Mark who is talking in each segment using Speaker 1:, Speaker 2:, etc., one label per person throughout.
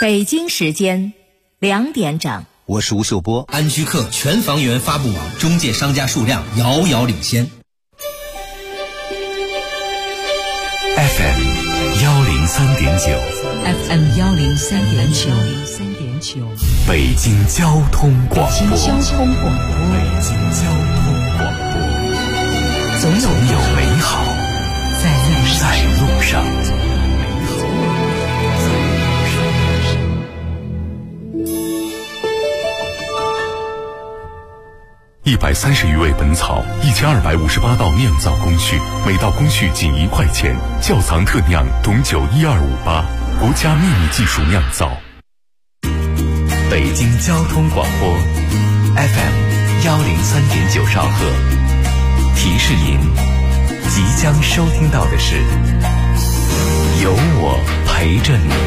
Speaker 1: 北京时间2点整，
Speaker 2: 我是吴秀波。
Speaker 3: 安居客全房源发布网中介商家数量遥遥领先。
Speaker 4: FM 103.9
Speaker 5: FM 103.9
Speaker 4: 北京交通广播。
Speaker 5: 北京交通广播，总有
Speaker 4: 美好在路上。130余味本草，1258道酿造工序，每道工序仅1块钱。窖藏特酿董酒12588，国家秘密技术酿造。北京交通广播 FM 103.9兆赫，提示您即将收听到的是有我陪着你。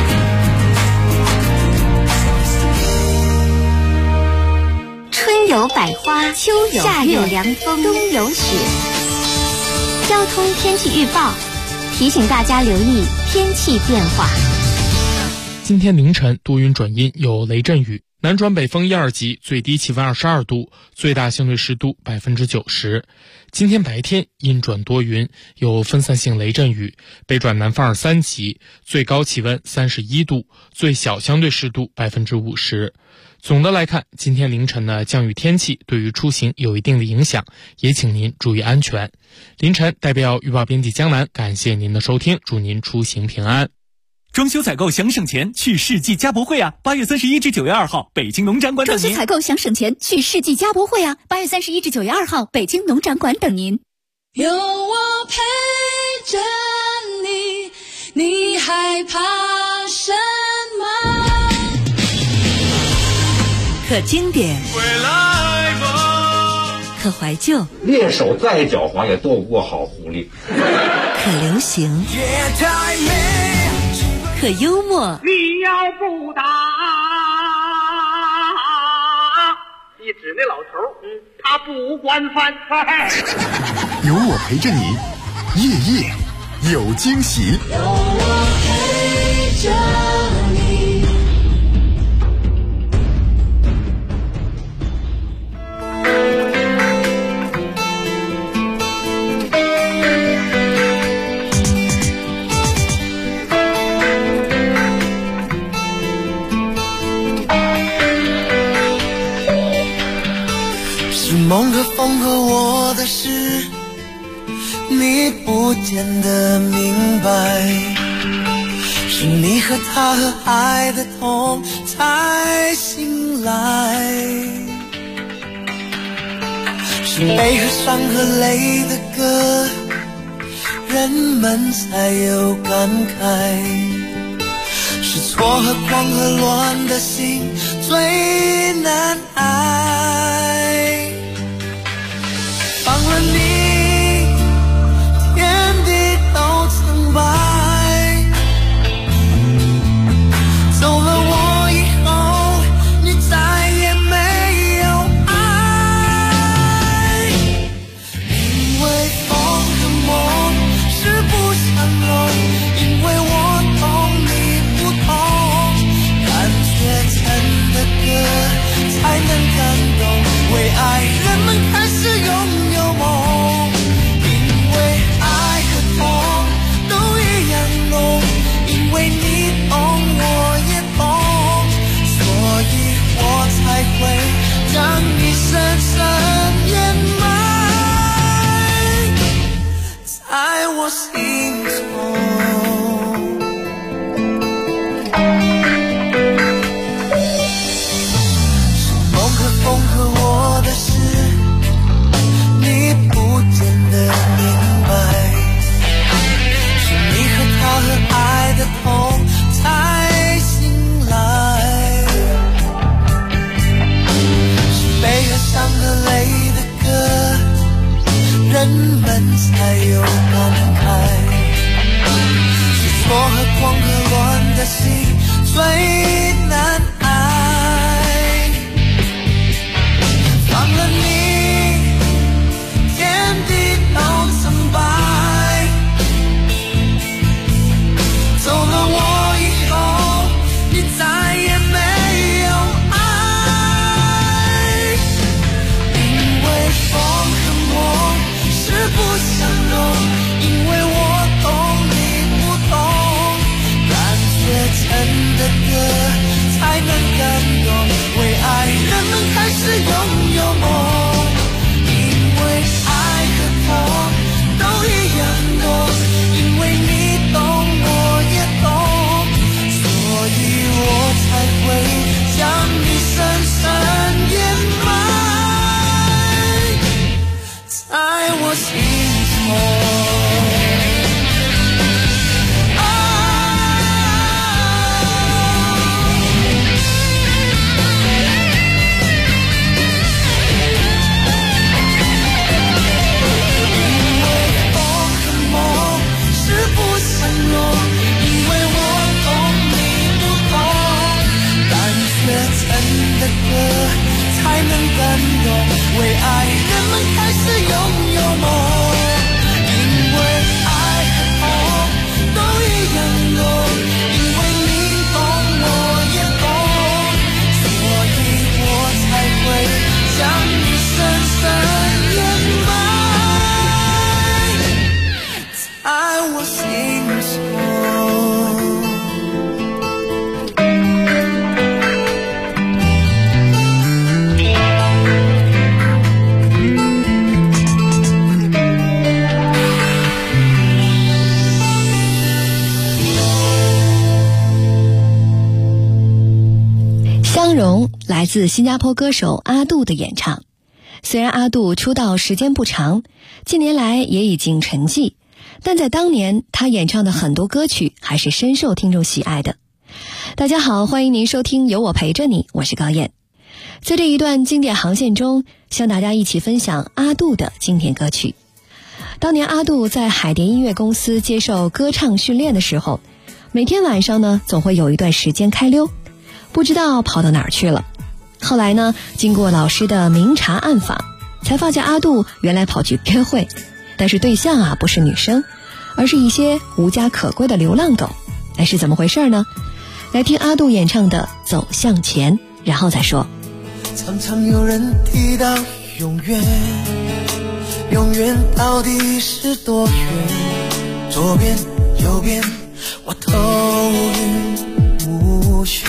Speaker 6: 春有百花，秋有夏有凉风，冬有雪。交通天气预报提醒大家留意天气变化。
Speaker 7: 今天凌晨多云转阴，有雷阵雨，南转北风1、2级，最低气温22度，最大相对湿度90%。今天白天阴转多云，有分散性雷阵雨，北转南风2、3级，最高气温31度，最小相对湿度50%。总的来看，今天凌晨的降雨天气对于出行有一定的影响，也请您注意安全。凌晨代表预报编辑江南，感谢您的收听，祝您出行平安。
Speaker 8: 装修采购想省钱，去世纪家博会啊！8月31至9月2号，北京农展馆等您。
Speaker 9: 装修采购想省钱，去世纪家博会啊！8月31至9月2号，北京农展馆等您。
Speaker 10: 有我陪着你，你害怕什么？
Speaker 5: 可经典，可怀旧，
Speaker 11: 猎手再狡猾也斗不过好狐狸。
Speaker 5: 可流行，可幽默。
Speaker 12: 你要不打，一指那老头，他不管饭。
Speaker 4: 有我陪着你，夜夜有惊喜。
Speaker 10: 有我陪着你。
Speaker 13: 梦和风和我的事，你不见得明白，是你和他和爱的痛才醒来，是悲和伤和泪的歌，人们才有感慨，是错和狂和乱的心最难爱。放了你，天地都苍白，走了我以后，你再也没有爱，因为风和梦是不相容，因为我懂你不懂，感觉真的歌才能感动，为爱人们开始拥有梦，因为爱和痛都一样浓，因为你懂我也懂，所以我才会将你深深掩埋在我心中。是梦和风和我的事，你不见得明白，是你和他和爱的痛才醒来，是悲和伤和泪的歌，人们才有感慨， 我心
Speaker 2: 相容来自新加坡歌手阿杜的演唱。虽然阿杜出道时间不长，近年来也已经沉寂，但在当年他演唱的很多歌曲还是深受听众喜爱的。大家好，欢迎您收听有我陪着你，我是高燕。在这一段经典航线中，向大家一起分享阿杜的经典歌曲。当年阿杜在海蝶音乐公司接受歌唱训练的时候，每天晚上呢总会有一段时间开溜，不知道跑到哪儿去了。后来呢，经过老师的明察暗访，才发现阿杜原来跑去约会，但是对象不是女生，而是一些无家可归的流浪狗。是怎么回事呢？来听阿杜演唱的《走向前》，然后再说。
Speaker 13: 常常有人提到永远，永远到底是多远？左边右边我头晕目眩，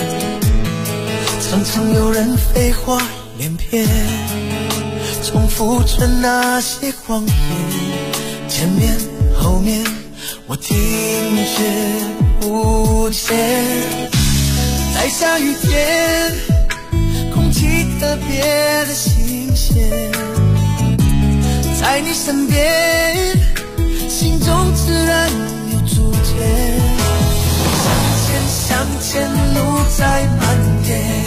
Speaker 13: 常常有人废话连篇，重复着那些谎言，前面后面我听觉不见。在下雨天，空气特别的新鲜，在你身边，心中自然有主见。向前路在蔓延，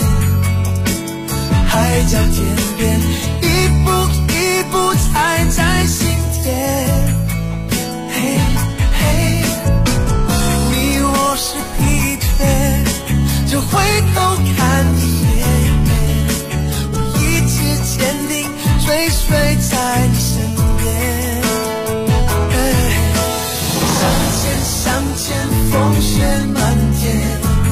Speaker 13: 海角天边，一步一步踩在心田。嘿嘿，你若是疲倦，就回头看一眼，我一直坚定追随在你身边。向前，风雪漫天，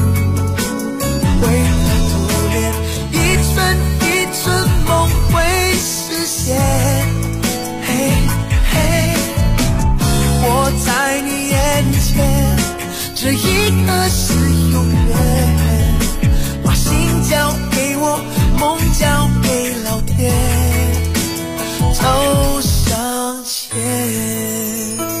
Speaker 13: 为何独恋，一寸一寸梦会实现。嘿嘿，我在你眼前，这一刻是永远，把心交给我，梦交给老天，走向前。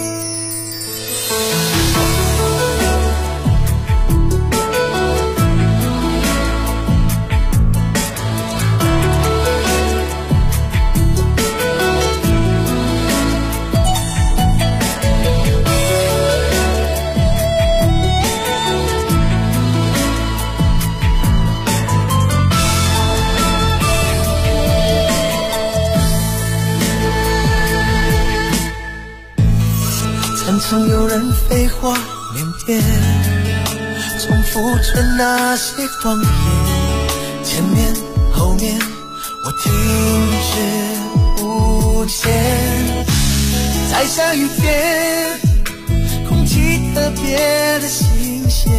Speaker 13: 常有人废话连篇，重复着那些谎言，前面后面我听觉不见。在下雨天，空气特别的新鲜，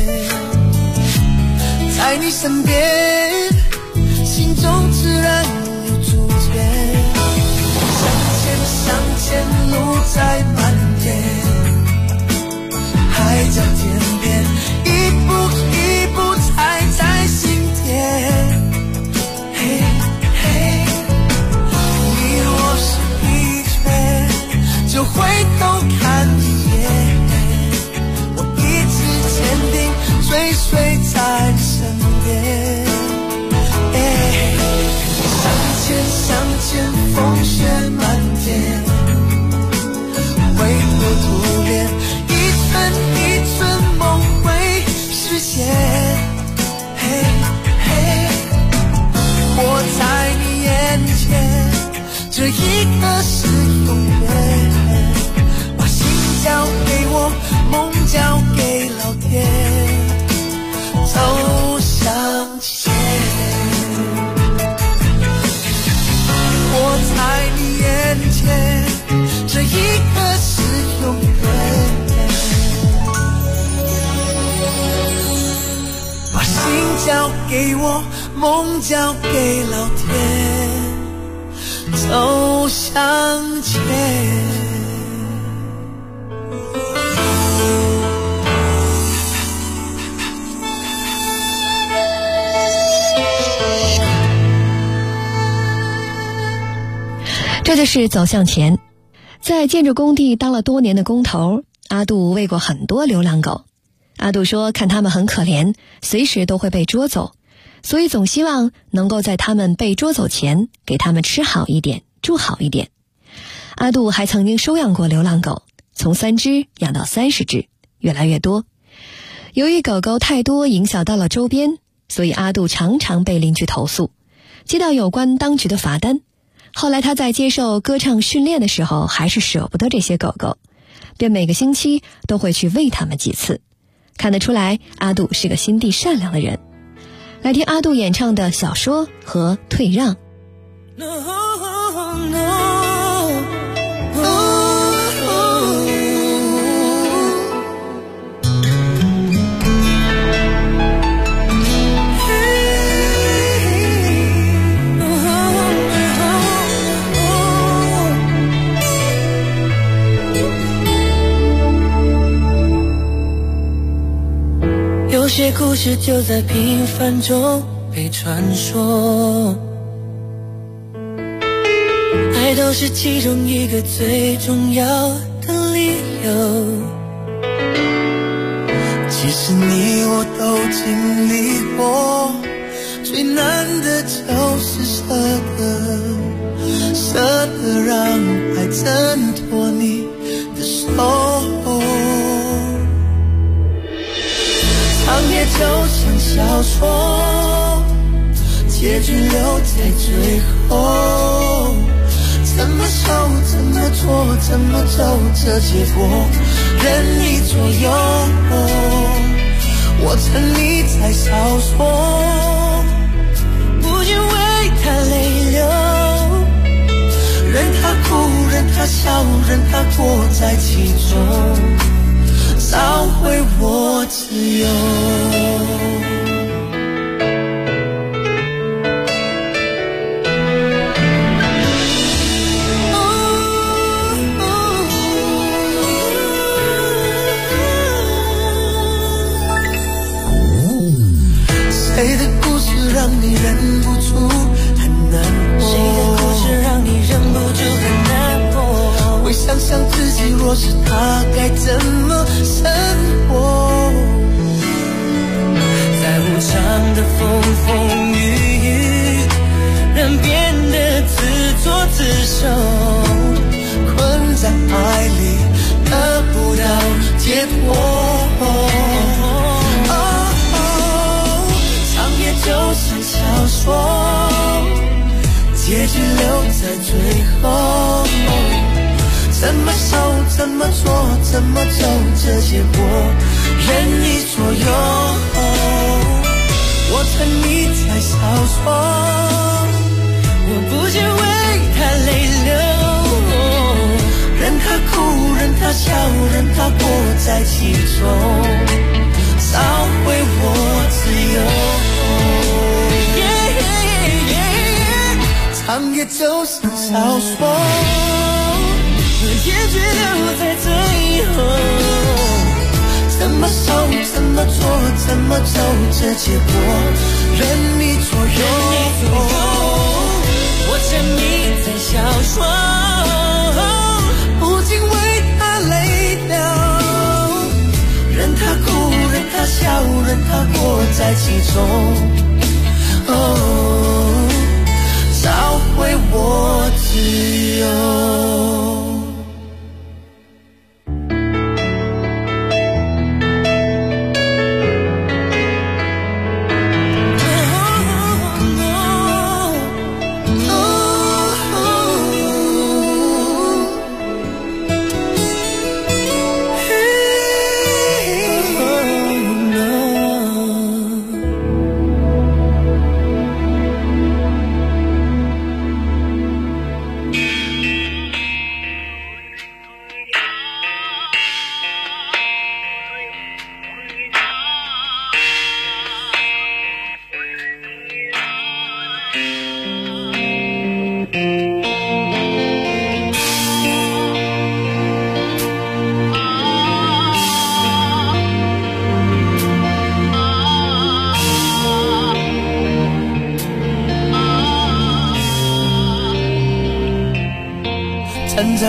Speaker 13: 在你身边，心中自然有主见。向前路在蔓延，海角天边，一步一步踩在心田。嘿嘿，你若是疲倦，就回头看一眼，我一直坚定追随在你身边。向前，风雪漫天，为何独恋，一寸一寸梦会实现。嘿嘿，我在你眼前，这一刻是永远，把心交给我，梦交给老天，走向前。我在你眼前，这一刻是永远，把心交给我，梦交给老天，走向前。
Speaker 2: 这就是走向前。在建筑工地当了多年的工头，阿杜喂过很多流浪狗。阿杜说看他们很可怜，随时都会被捉走，所以总希望能够在他们被捉走前给他们吃好一点，住好一点。阿杜还曾经收养过流浪狗，从3只养到30只，越来越多。由于狗狗太多影响到了周边，所以阿杜常常被邻居投诉，接到有关当局的罚单。后来他在接受歌唱训练的时候还是舍不得这些狗狗，便每个星期都会去喂它们几次。看得出来阿杜是个心地善良的人。来听阿杜演唱的小说和退让。
Speaker 13: 有些故事就在平凡中被传说，爱都是其中一个最重要的理由。其实你我都经历过，最难的就是舍得让爱挣脱你的手。长夜就像小说，结局留在最后。怎么守，怎么做，怎么走，这结果任你左右。我沉溺在小说，不禁为他泪流，任他哭，任他笑，任他过在其中，找回我自由。谁的故事让你忍不住很难过？谁的故事让你忍不住很难过？会想想自己若是他该怎么生活，在无常的风风雨雨，人变得自作自受，困在爱里得不到解脱。就像小说，结局留在最后。怎么守，怎么做，怎么走，这结果任你左右。我沉溺在小说，我不禁为他泪流，任他哭，任他笑，任他过在其中，找回我自由。长夜就像小说，结局留在最后。怎么守，怎么做，怎么走，这结果任你左右。我沉迷在小说，不禁为他泪流，任他哭，任他笑，任他过在其中。找回我自由。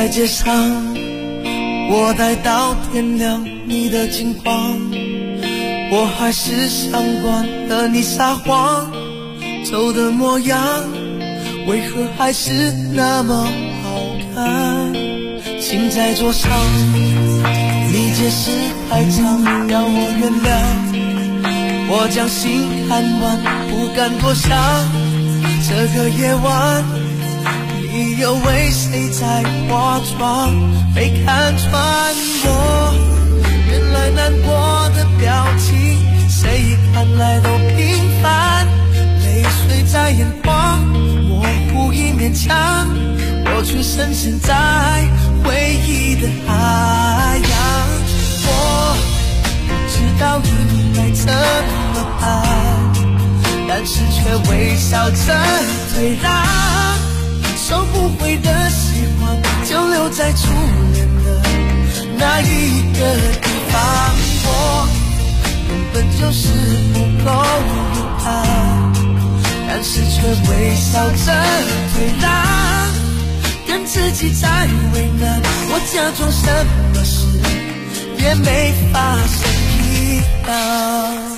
Speaker 13: 在街上，我待到天亮，你的近况，我还是习惯和你撒谎，走的模样为何还是那么好看？请在桌上，你解释太长，让我原谅，我将心看完，不敢多想。这个夜晚，你又为谁在化妆？被看穿我原来难过的表情，谁看来都平凡，泪水在眼眶，模糊已勉强，我却深陷在回忆的海洋。我不知道应该怎么办，但是却微笑着退让，收不回的喜欢就留在初恋的那一个地方。我根本就是不够勇敢，但是却微笑着退让，跟自己在为难，我假装什么事也没发生一样。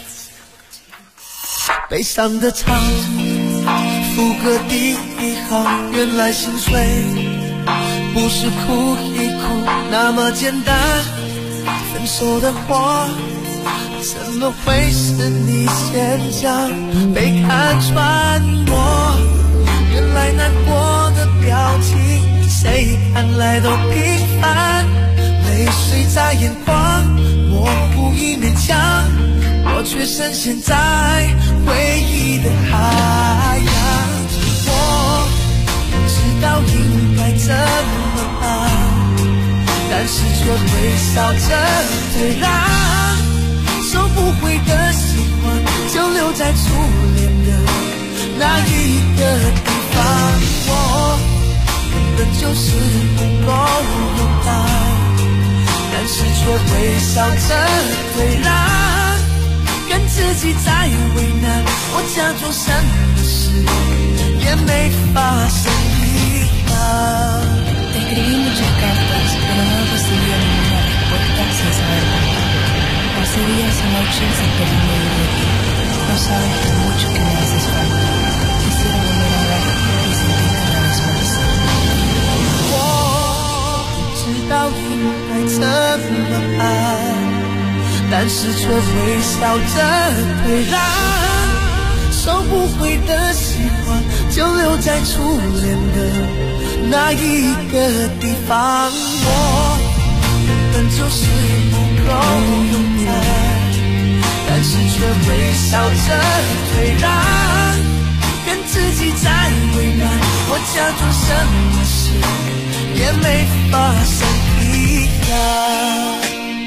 Speaker 13: 悲伤的唱，副歌第一行，原来心碎不是哭一哭那么简单，分手的话怎么会是你先讲？被看穿我原来难过的表情，谁看来都平凡，泪水在眼眶，模糊已勉强，我却深陷在回忆的海洋。我不知道应该怎么办，但是却微笑着退让，收不回的喜欢就留在初恋的那一个地方。我根本就是不够勇敢，但是却微笑着退让，跟自己在为难，我假装什么事也没发生一样。
Speaker 14: Te escribí muchas cartas, pero no recibí ninguna respuesta sin saber por qué. Pasé días y noches esperando ir de ti. No sabes lo mucho que me haces falta. Quisiera volver a verte y sentirte una vez más.
Speaker 13: 我不知道应该怎么办，但是却微笑着退让，收不回的喜欢就留在初恋的那一个地方。我根本就是不够勇敢，但是却微笑着退让，跟自己在为难，我假装什么事也没发生一样。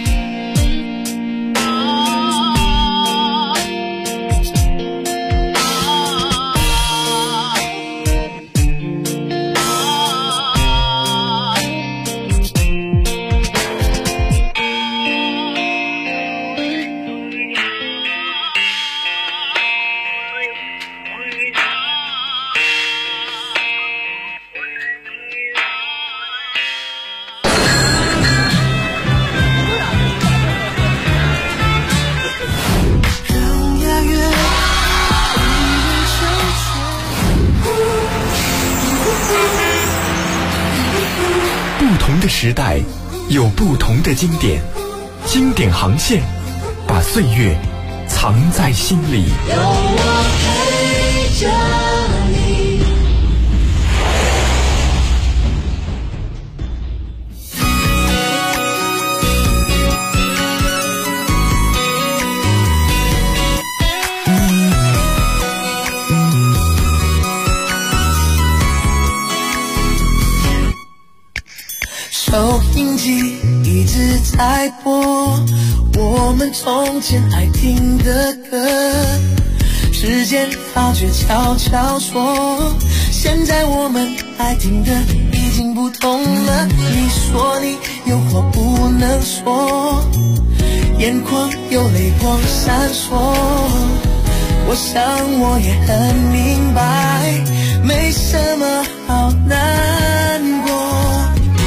Speaker 15: 不同的时代有不同的经典，经典航线把岁月藏在心里。
Speaker 10: 有我陪着你。
Speaker 13: 收音机一直在播我们从前爱听的歌，时间它却悄悄说，现在我们爱听的已经不同了。你说你有话不能说，眼眶有泪光闪烁，我想我也很明白，没什么好难过。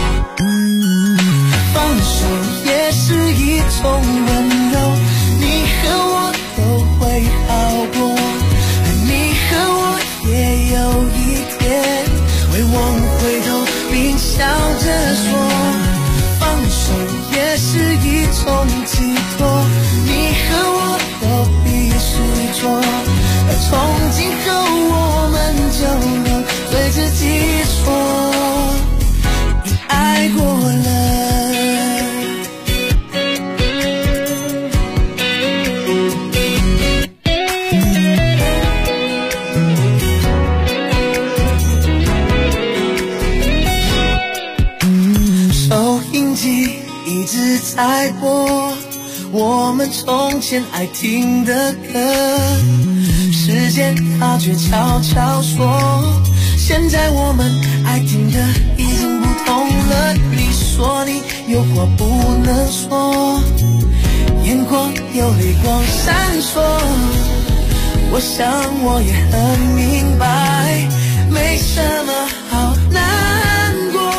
Speaker 13: 手也是一种温柔，你和我都会好过，你和我也有一天会往回头并笑着说，放手也是一种寄托，你和我都必须做，而从今后我们就能对自己说，你爱过了。收音机一直在播我们从前爱听的歌，时间它却悄悄说，现在我们爱听的已经不同了。你说你有话不能说，眼眶有泪光闪烁，我想我也很明白，没什么好难过，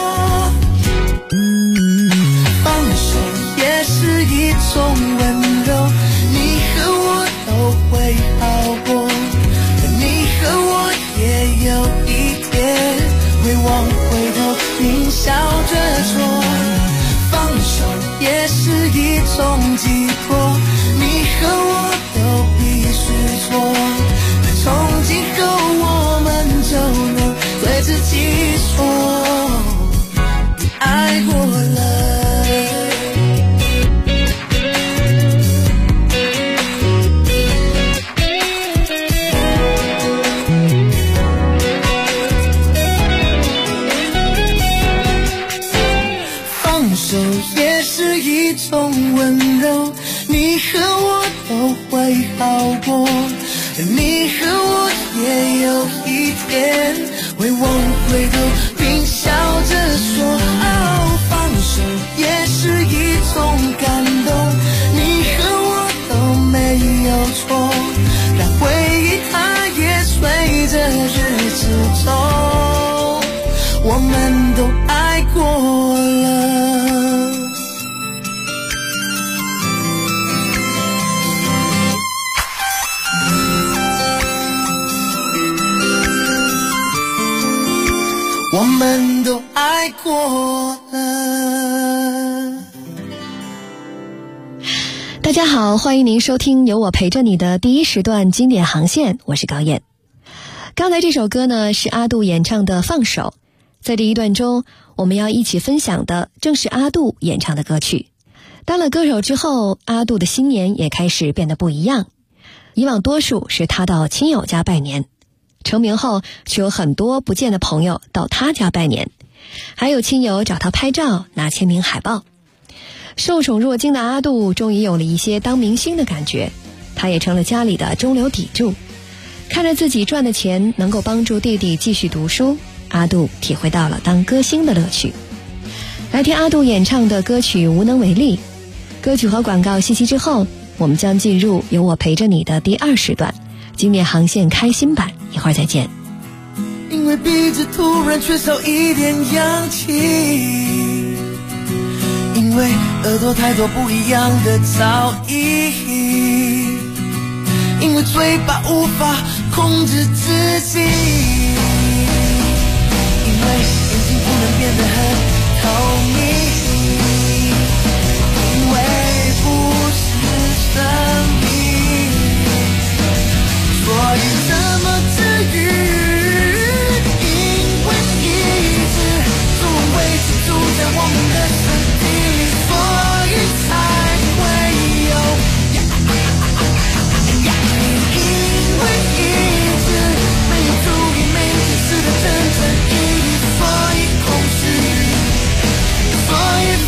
Speaker 13: 放手也是一种温柔，你和我都会好过，你和我也有一天会往回头并笑着说，放手也是一种寄托，你和我都必须做，从今后我们就能对自己说，你爱过了。手也是一种温柔，你和我都会好过，你和我也有一天会往回头并笑着说，哦，放手也是一种感动，你和我都没有错，让回忆它也随着日子走，我们都爱过了。我们都爱过了。
Speaker 2: 大家好，欢迎您收听由我陪着你的第一时段经典航线，我是高燕。刚才这首歌呢是阿杜演唱的《放手》，在这一段中我们要一起分享的正是阿杜演唱的歌曲。当了歌手之后，阿杜的新年也开始变得不一样，以往多数是他到亲友家拜年，成名后却有很多不见的朋友到他家拜年，还有亲友找他拍照拿签名海报。受宠若惊的阿杜终于有了一些当明星的感觉，他也成了家里的中流砥柱，看着自己赚的钱能够帮助弟弟继续读书，阿杜体会到了当歌星的乐趣。来听阿杜演唱的歌曲《无能为力》。歌曲和广告信息之后，我们将进入由我陪着你的第2时段经典航线开心版，一会儿再见。
Speaker 13: 因为鼻子突然缺少一点氧气，因为耳朵太多不一样的噪音，因为嘴巴无法控制自己，因为眼睛不能变得很透明，因为不是生命，所以怎么治愈？因为一直作为位置住在我们的身体里，所以才会有因为一直没有注意没有解释的真正意义，所以空虚，所以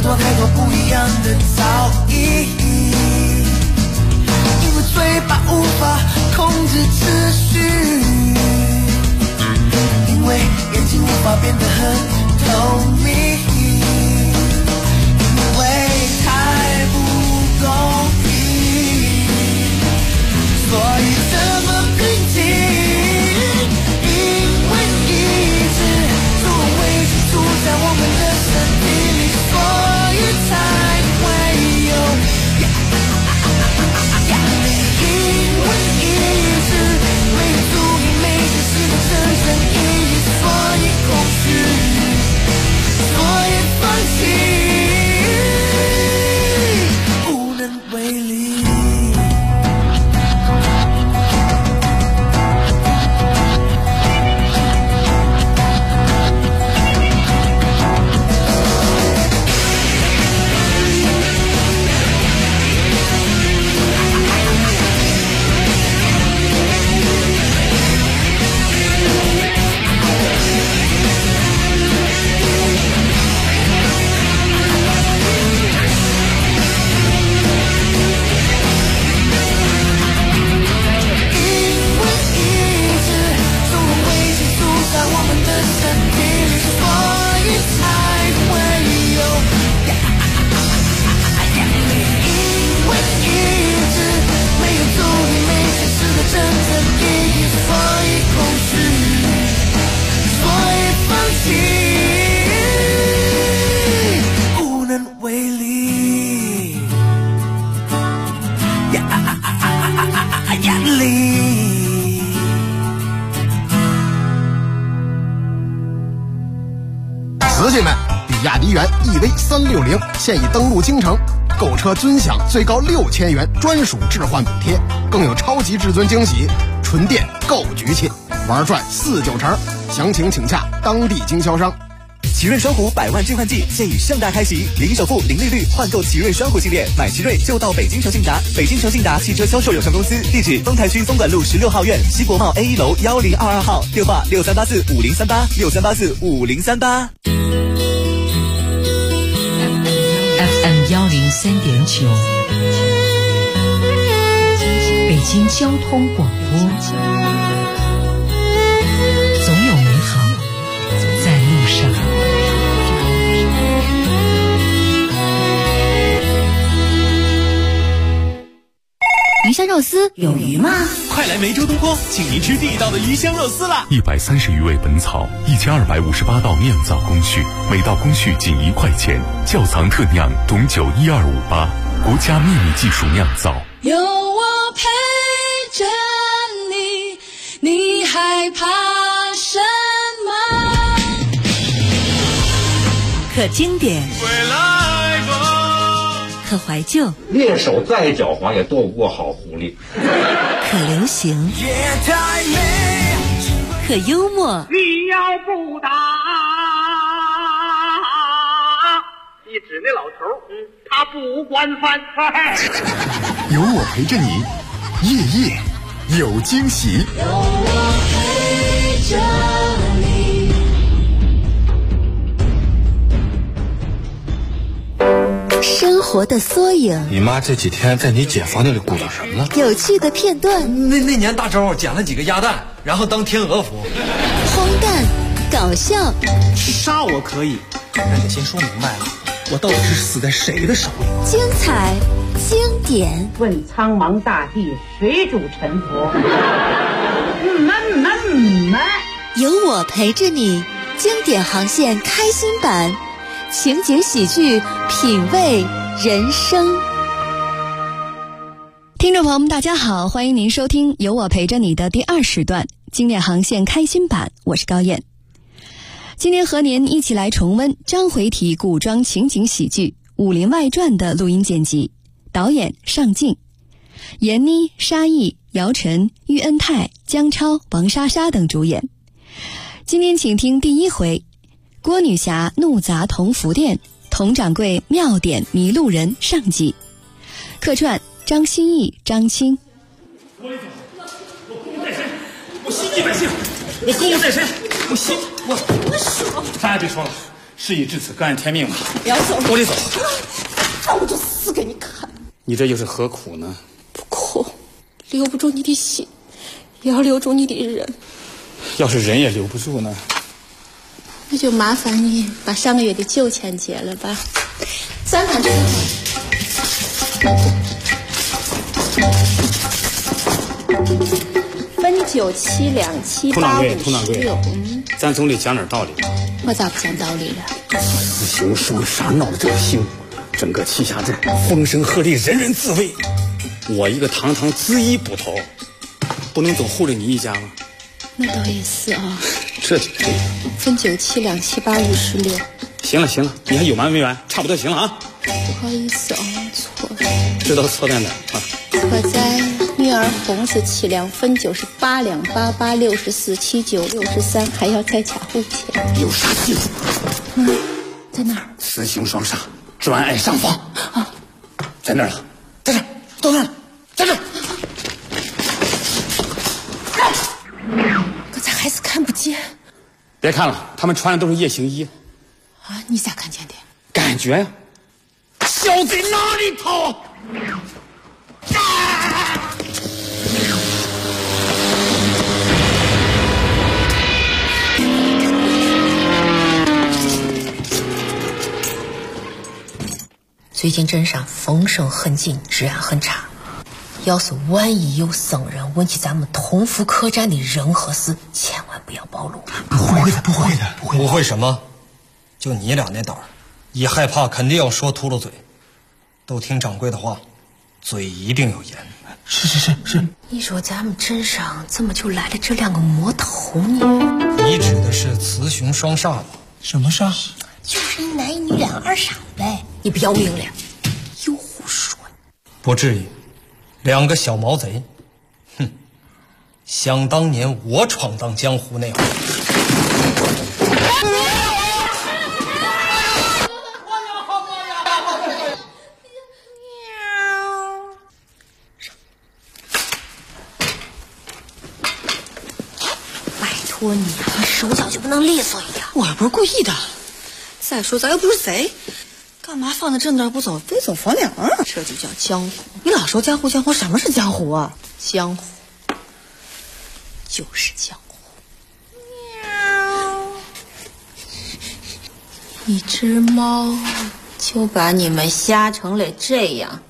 Speaker 13: 太多不一样的噪音，因为嘴巴无法控制秩序，因为眼睛无法变得很透明，因为太不公平，所以这么平静，因为一直作为是住在我们的身体里，所以才会有压力，因为一直没有注意没解释的真正意义，所以空虚，所以放弃，无能为力。
Speaker 16: 资讯们，比亚迪元 EV360现已登陆京城，购车尊享最高6000元专属置换补贴，更有超级至尊惊喜，纯电够局气，玩转4-9成，详情请洽当地经销商。
Speaker 17: 奇瑞双虎100万置换季现已盛大开启，零首付、零利率换购奇瑞双虎系列，买奇瑞就到北京诚信达。北京诚信达汽车销售有限公司，地址丰台区东莞路16号院西国贸 A1 楼1022号，电话63845038，63845038。
Speaker 5: FM 103.9，北京交通广播，总有美好在路上。
Speaker 9: 鱼香肉丝有鱼吗？
Speaker 8: 快来梅州东坡，请您吃地道的鱼香肉丝啦
Speaker 4: ！130余味本草，1258道酿造工序，每道工序仅1块钱，窖藏特酿董酒12588，国家秘密技术酿造。
Speaker 10: 有我陪着你，你害怕什么？
Speaker 5: 可经典，可怀旧，
Speaker 11: 猎手再狡猾也斗不过好狐狸。
Speaker 5: 可流行，可幽默。
Speaker 12: 你要不打，你指那老头，他不惯犯。
Speaker 15: 有我陪着你，夜夜有惊喜。
Speaker 10: 有我陪着你。
Speaker 18: 生活的缩影。
Speaker 19: 你妈这几天在你姐房间里鼓捣什么呢？
Speaker 18: 有趣的片段。
Speaker 19: 那年大周捡了几个鸭蛋，然后当天鹅服。
Speaker 18: 荒诞，搞笑。
Speaker 20: 杀我可以，但得先说明白了，我到底是死在谁的手里？
Speaker 18: 精彩，经典。
Speaker 21: 问苍茫大地，谁主沉浮？
Speaker 18: 有我陪着你，经典航线开心版。情景喜剧，品味人生。
Speaker 2: 听众朋友们大家好，欢迎您收听有我陪着你的第2时段经典航线开心版，我是高燕。今天和您一起来重温章回体古装情景喜剧《武林外传》的录音剪辑，导演尚敬，闫妮、沙溢、姚晨、喻恩泰、姜超、王莎莎等主演。今天请听第1回，郭女侠怒砸同福店，佟掌柜妙点迷路人上集。客串张歆艺、张青。
Speaker 22: 我公务在身，我心系百姓，我公务在身，我爽。啥也别说了，
Speaker 20: 事已至此，各安天命吧。
Speaker 9: 不要走，
Speaker 20: 我得走。
Speaker 9: 那我就死给你看。
Speaker 20: 你这又是何苦呢？
Speaker 9: 不苦，留不住你的心，也要留住你的人。
Speaker 20: 要是人也留不住呢？
Speaker 9: 那就麻烦你把上个月的旧钱结了吧。3盘出分9、7、2、7、8、5、16。
Speaker 20: 咱总得讲点道理。
Speaker 9: 我咋不讲道理了？
Speaker 20: 雌雄双杀闹得这个兴，整个栖霞镇风声鹤唳，人人自危。我一个堂堂资医捕头，不能总护着你一家吗？
Speaker 9: 那倒也是啊。
Speaker 20: 这就对。
Speaker 9: 分9、7、2、7、8、5、16。
Speaker 20: 行了，你还有完没完？差不多行了啊。
Speaker 9: 不好意思啊，错了。
Speaker 20: 知道错在哪啊？
Speaker 9: 错在女儿红是7两，分9是8两，8、8、64、7、9、63，还要再加5钱。
Speaker 20: 有啥记住？
Speaker 9: 在哪儿？
Speaker 20: 雌雄双杀，专爱上房啊，在那儿了，在这儿，到那儿了，在这儿。
Speaker 9: 刚才还是看不见。
Speaker 20: 别看了，他们穿的都是夜行衣。
Speaker 9: 啊，你咋看见的？
Speaker 20: 感觉呀，小贼哪里跑？
Speaker 5: 最近镇上风声很紧，治安很差。要是万一有僧人问起咱们同福客栈的任何事，千万不要暴露。
Speaker 19: 不会什么？就你俩那胆儿，一害怕肯定要说秃噜嘴。都听掌柜的话，嘴一定有严。
Speaker 5: 是。你说咱们镇上怎么就来了这2个魔头呢？
Speaker 19: 你指的是雌雄双煞吧？
Speaker 20: 什么煞？
Speaker 5: 就是一男一女2个2傻呗。你不要命了？又胡说。
Speaker 19: 不至于，2个小毛贼。哼，想当年我闯荡江湖那会儿。
Speaker 5: 托你啊，手脚就不能利索一点？
Speaker 1: 我又不是故意的。再说咱又不是贼，干嘛放在这那儿不走，非走房梁啊？这就叫江湖。你老说江湖，什么是江湖啊？
Speaker 5: 江湖就是江湖。一只猫就把你们吓成了这样。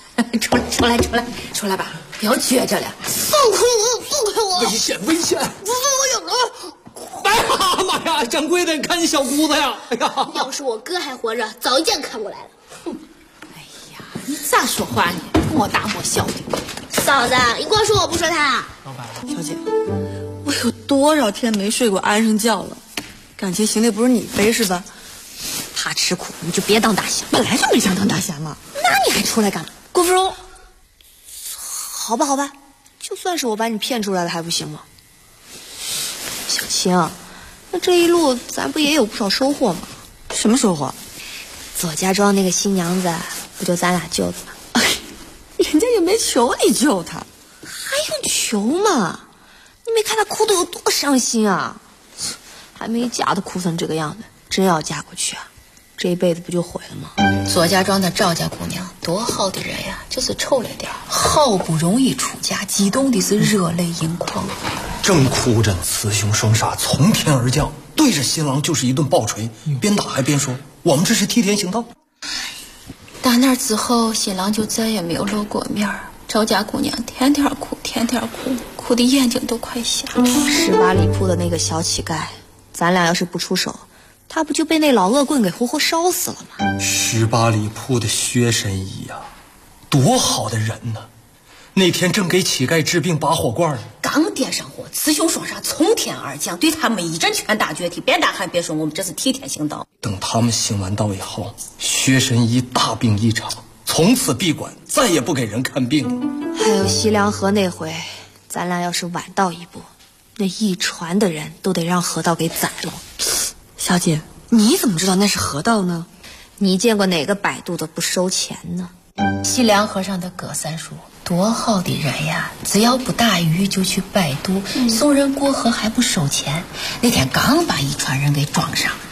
Speaker 5: 出来吧，不要撅着了。
Speaker 1: 放开我！
Speaker 19: 危险！
Speaker 1: 不是我有了！
Speaker 19: 哎呀妈呀！掌柜的，看你小姑子呀！哎呀，
Speaker 9: 要是我哥还活着，早一箭看过来了。
Speaker 5: 哎呀，你咋说话呢？莫大莫小的。
Speaker 9: 嫂子，你光说我不说他。
Speaker 1: 老板，小姐，我有多少天没睡过安生觉了？感情行的不是你背是吧？
Speaker 5: 怕吃苦你就别当大侠。
Speaker 1: 本来就没想当大侠嘛。
Speaker 5: 那你还出来干嘛？
Speaker 1: 郭芙蓉，好吧，就算是我把你骗出来了还不行吗？小青，那这一路咱不也有不少收获吗？什么收获？
Speaker 5: 左家庄那个新娘子不就咱俩救的吗？
Speaker 1: 人家也没求你救她，还用求吗？你没看她哭得有多伤心啊？还没嫁都哭成这个样子，真要嫁过去啊，这一辈子不就毁了吗？
Speaker 5: 左家庄的赵家姑娘多好的人呀，就是臭了点，好不容易出嫁，激动的是热泪盈眶。
Speaker 19: 正哭着，雌雄双煞从天而降，对着新郎就是一顿暴锤，边打还边说：“我们这是替天行道。”
Speaker 5: 打那之后，新郎就再也没有露过面儿。赵家姑娘天天哭，哭的眼睛都快瞎了。
Speaker 1: 18里铺的那个小乞丐，咱俩要是不出手，他不就被那老恶棍给活活烧死了吗
Speaker 19: ？18里铺的薛神医呀，多好的人呢！那天正给乞丐治病拔火罐呢，
Speaker 5: 刚点上火，雌雄双煞从天而降，对他们一阵拳打脚踢，边打还边说我们这是替天行道。
Speaker 19: 等他们行完道以后，薛神医大病一场，从此闭馆，再也不给人看病了。
Speaker 1: 还有西凉河那回，咱俩要是晚到一步，那一船的人都得让河道给宰了。小姐，你怎么知道那是河道呢？你见过哪个摆渡的不收钱呢？
Speaker 5: 西凉河上的葛三叔多好的人呀，只要不打鱼就去摆渡，送人过河还不收钱。那天刚把一船人给装上，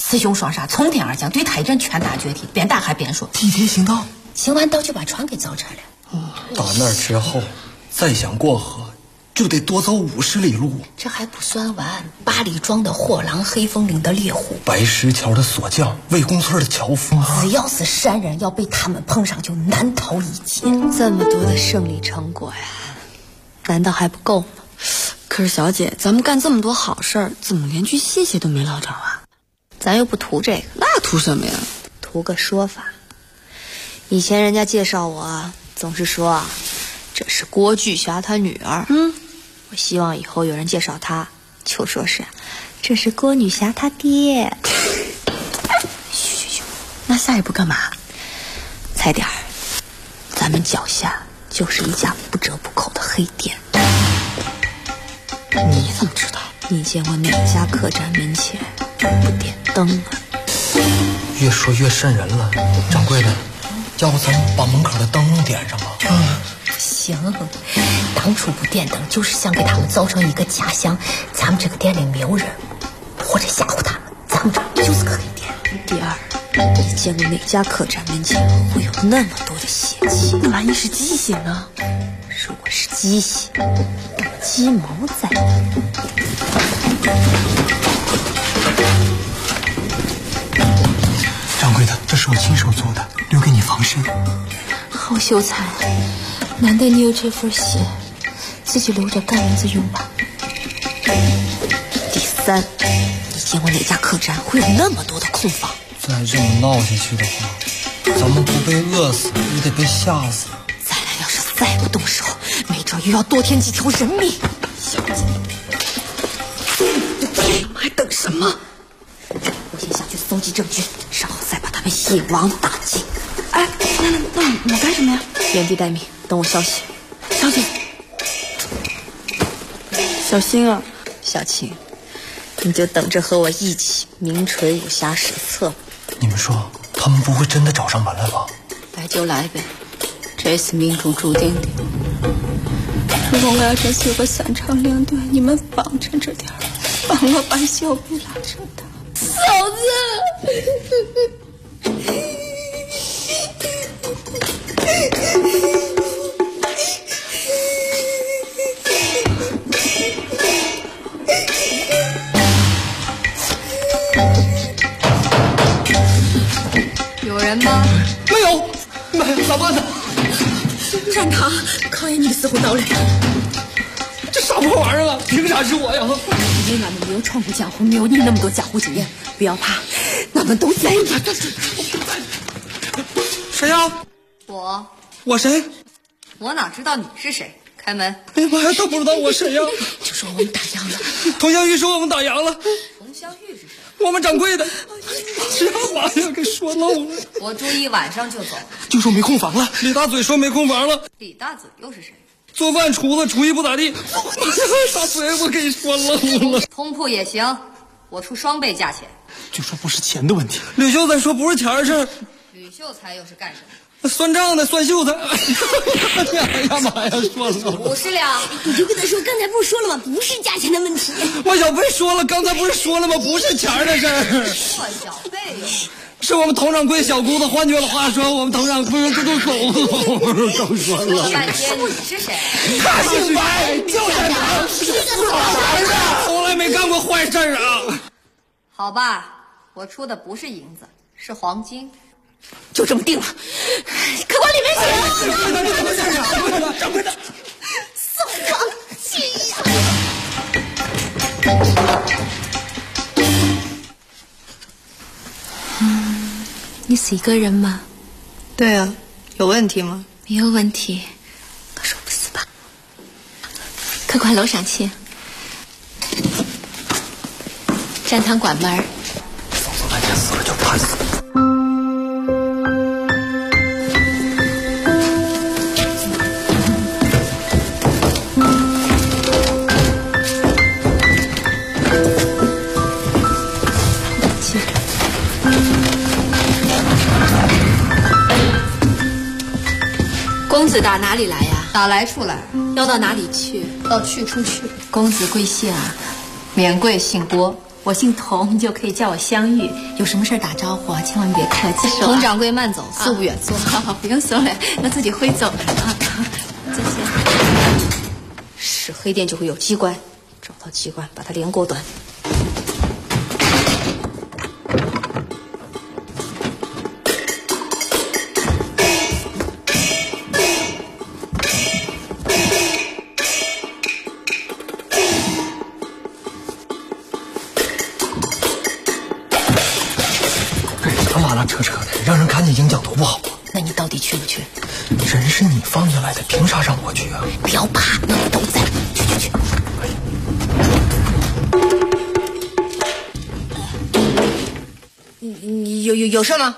Speaker 5: 雌雄双杀，从天而降，对他一阵拳打脚踢，边打还边说
Speaker 19: 替天行道。
Speaker 5: 行完道就把船给造沉了。
Speaker 19: 打那之后，再想过河，就得多走50里路。
Speaker 5: 这还不算完，8里庄的货郎，黑风岭的猎户，
Speaker 19: 白石桥的锁匠，魏公村的樵夫，
Speaker 5: 只要是山人，要被他们碰上，就难逃一劫。
Speaker 1: 这么多的胜利成果呀，难道还不够吗？可是小姐，咱们干这么多好事儿，怎么连句谢谢都没捞着啊？咱又不图这个，那图什么呀？
Speaker 5: 图个说法。
Speaker 1: 以前人家介绍我，总是说啊，这是郭巨侠他女儿。我希望以后有人介绍他，就说是这是郭女侠他爹。嘘，那下一步干嘛？猜点儿，咱们脚下就是一家不折不扣的黑店。你怎么知道？你见过哪家客栈门前不点灯啊？
Speaker 19: 越说越瘆人了。掌柜的，要不咱把门口的灯点上吧？
Speaker 5: 行，当初不点灯就是想给他们造成一个假象，咱们这个店里没有人，或者吓唬他们，咱们这就是个黑店。
Speaker 1: 第二，你见过哪家客栈门前会有那么多的血迹？那万一是鸡血呢？如果是鸡血，鸡毛在哪？
Speaker 19: 掌柜的，这是我亲手做的，留给你防身。
Speaker 5: 好秀才，难得你有这份血，自己留着干蚊子用吧。
Speaker 1: 第三，你见过哪家客栈会有那么多的空房？
Speaker 19: 再这么闹下去的话，咱们不被饿死也得被吓死。
Speaker 1: 咱俩要是再不动手，没准又要多添几条人命。小姐，还等什么？我先下去搜集证据，然后再把他们一网打尽。哎，那我干什么呀？原地待命，等我消息。小姐，小心啊！小青，你就等着和我一起名垂武侠史册。
Speaker 19: 你们说，他们不会真的找上门来吧？
Speaker 9: 来就来呗，这是命中注定的。如果我要真是有个3长2短，你们帮衬着点儿，帮我把小贝拉扯大。
Speaker 1: 嫂子。
Speaker 9: 有人吗？
Speaker 19: 没有，咋办呢？
Speaker 5: 让他考验你的死活道理。
Speaker 19: 这啥破玩意儿啊？凭啥是我呀？
Speaker 5: 因为俺们没有闯过江湖，没有你那么多江湖经验。不要怕，俺们都在呢。
Speaker 19: 谁呀？我谁？
Speaker 1: 我哪知道你是谁？开门！
Speaker 19: 哎呀妈呀，他不知道我谁呀？
Speaker 5: 就说我们打烊了。
Speaker 19: 佟湘玉说我们打烊了。
Speaker 1: 佟湘玉是谁？
Speaker 19: 我们掌柜的。这妈呀，给说漏了。
Speaker 1: 我注意晚上就走。
Speaker 19: 就说没空房了。李大嘴说没空房了。
Speaker 1: 李大嘴又是谁？
Speaker 19: 做饭厨子，厨艺不咋地。大嘴我给说漏了。
Speaker 1: 通铺也行，我出双倍价钱。
Speaker 19: 就说不是钱的问题。吕秀才说不是钱的事儿。
Speaker 1: 吕秀才又是干什么？
Speaker 19: 算账的，算秀才。哎呀妈呀，说了
Speaker 1: 50两，
Speaker 5: 你就跟他说，刚才不是说了吗？不是价钱的问题。
Speaker 19: 我小贝说了，刚才不是说了吗？不是钱的事儿。
Speaker 1: 算小费用。
Speaker 19: 是我们佟掌柜小姑子，换句话说，我们佟掌柜这都走了。都说了。
Speaker 1: 半天你是谁？
Speaker 19: 他姓白，就是他，是个从来没干过坏事啊。
Speaker 1: 好吧，我出的不是银子，是黄金。
Speaker 5: 就这么定了，客官里面请。
Speaker 19: 掌柜的，
Speaker 5: 送黄金呀！你是一个人吗？
Speaker 1: 对啊，有问题吗？
Speaker 5: 没有问题。我说不是吧？客官楼上请。站堂关门。
Speaker 19: 嫂子半天死了就怕死。
Speaker 5: 公子打哪里来呀？
Speaker 1: 打来处来，
Speaker 5: 要到哪里去？
Speaker 1: 到去处去。
Speaker 5: 公子贵姓啊？
Speaker 1: 免贵姓郭，
Speaker 9: 我姓童，你就可以叫我香玉。有什么事打招呼啊，千万别客气。
Speaker 1: 童掌柜慢走，四不远坐。
Speaker 9: 好，不用送了，我自己会走。啊，再见。
Speaker 1: 是黑店就会有机关，找到机关，把他连锅端。
Speaker 19: 扯的，让人看见影响多不好啊！
Speaker 5: 那你到底去不去？
Speaker 19: 人是你放进来的，凭啥让我去啊？
Speaker 5: 不要怕，我们都在。去。
Speaker 1: 你有事吗？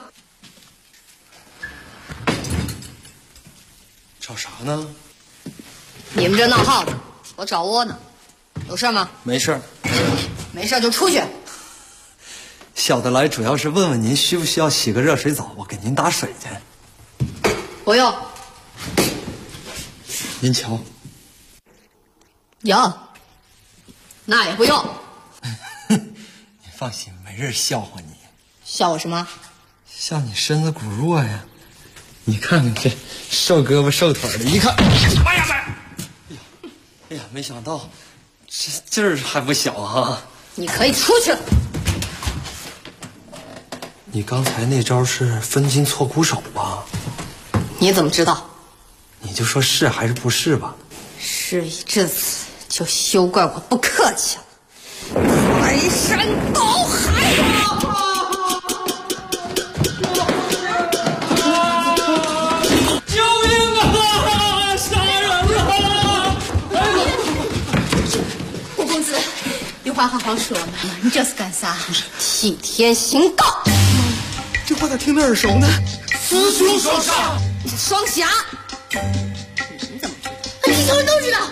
Speaker 19: 找啥呢？
Speaker 1: 你们这闹耗子，我找窝呢。有事吗？
Speaker 19: 没事。
Speaker 1: 没事就出去。
Speaker 19: 小的来主要是问问您需不需要洗个热水澡，我给您打水去。
Speaker 1: 不用。
Speaker 19: 您瞧。
Speaker 1: 有。那也不用。
Speaker 19: 你放心，没人笑话你。
Speaker 1: 笑我什么？
Speaker 19: 笑你身子骨弱呀。你看看这瘦胳膊瘦腿的，一看，哎呀，没想到这劲儿还不小啊！
Speaker 1: 你可以出去了。
Speaker 19: 你刚才那招是分筋错骨手吧？
Speaker 1: 你怎么知道？
Speaker 19: 你就说是还是不是吧？
Speaker 1: 事已至此，就休怪我不客气了。排山倒海啊！
Speaker 22: 救命啊！杀人了！
Speaker 9: 胡公子，有话好好说嘛，你这是干啥？
Speaker 1: 替天行道。
Speaker 19: 这话咋听着耳熟呢？
Speaker 22: 雌雄双煞，
Speaker 1: 双侠。
Speaker 9: 你怎么知道？地球人都知道。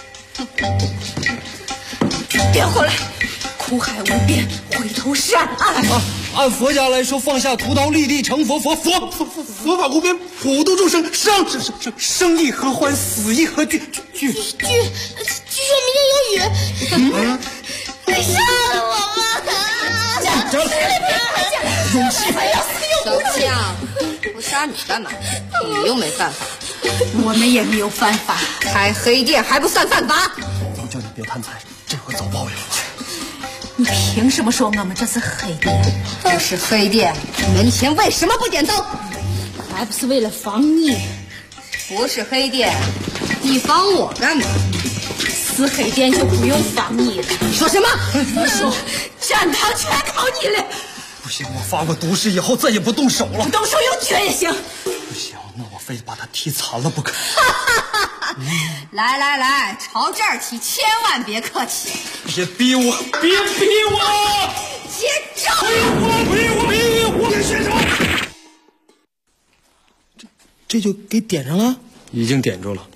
Speaker 9: 别回来！苦海无边，回头是岸。
Speaker 19: 按佛家来说，放下屠刀，立地成佛。佛法无边，普度众生。生亦何欢，死亦何惧？
Speaker 9: 据说明天有雨。杀了我吧！
Speaker 19: 勇气
Speaker 1: 还要死又不犟，我杀你干嘛？你又没犯法，
Speaker 9: 我们也没有犯法。
Speaker 1: 开黑店还不算犯法？
Speaker 19: 我叫你别贪财，这回遭报应了。
Speaker 9: 你凭什么说我们这是黑店？
Speaker 1: 这是黑店，门前为什么不点灯？
Speaker 9: 还不是为了防你？
Speaker 1: 不是黑店，你防我干嘛？
Speaker 9: 死黑店就不用防你了。
Speaker 1: 你说什么？
Speaker 9: 我说战堂全靠你了。
Speaker 19: 不行，我发过毒誓以后再也不动手了。
Speaker 9: 不动手有血也行。
Speaker 19: 不行，那我非得把他踢残了不可。
Speaker 1: 来，朝这儿踢，千万别客气。
Speaker 19: 别逼我！
Speaker 22: 别逼我！
Speaker 1: 接招！
Speaker 22: 逼我！别学手！
Speaker 19: 这就给点上了？已经点住了。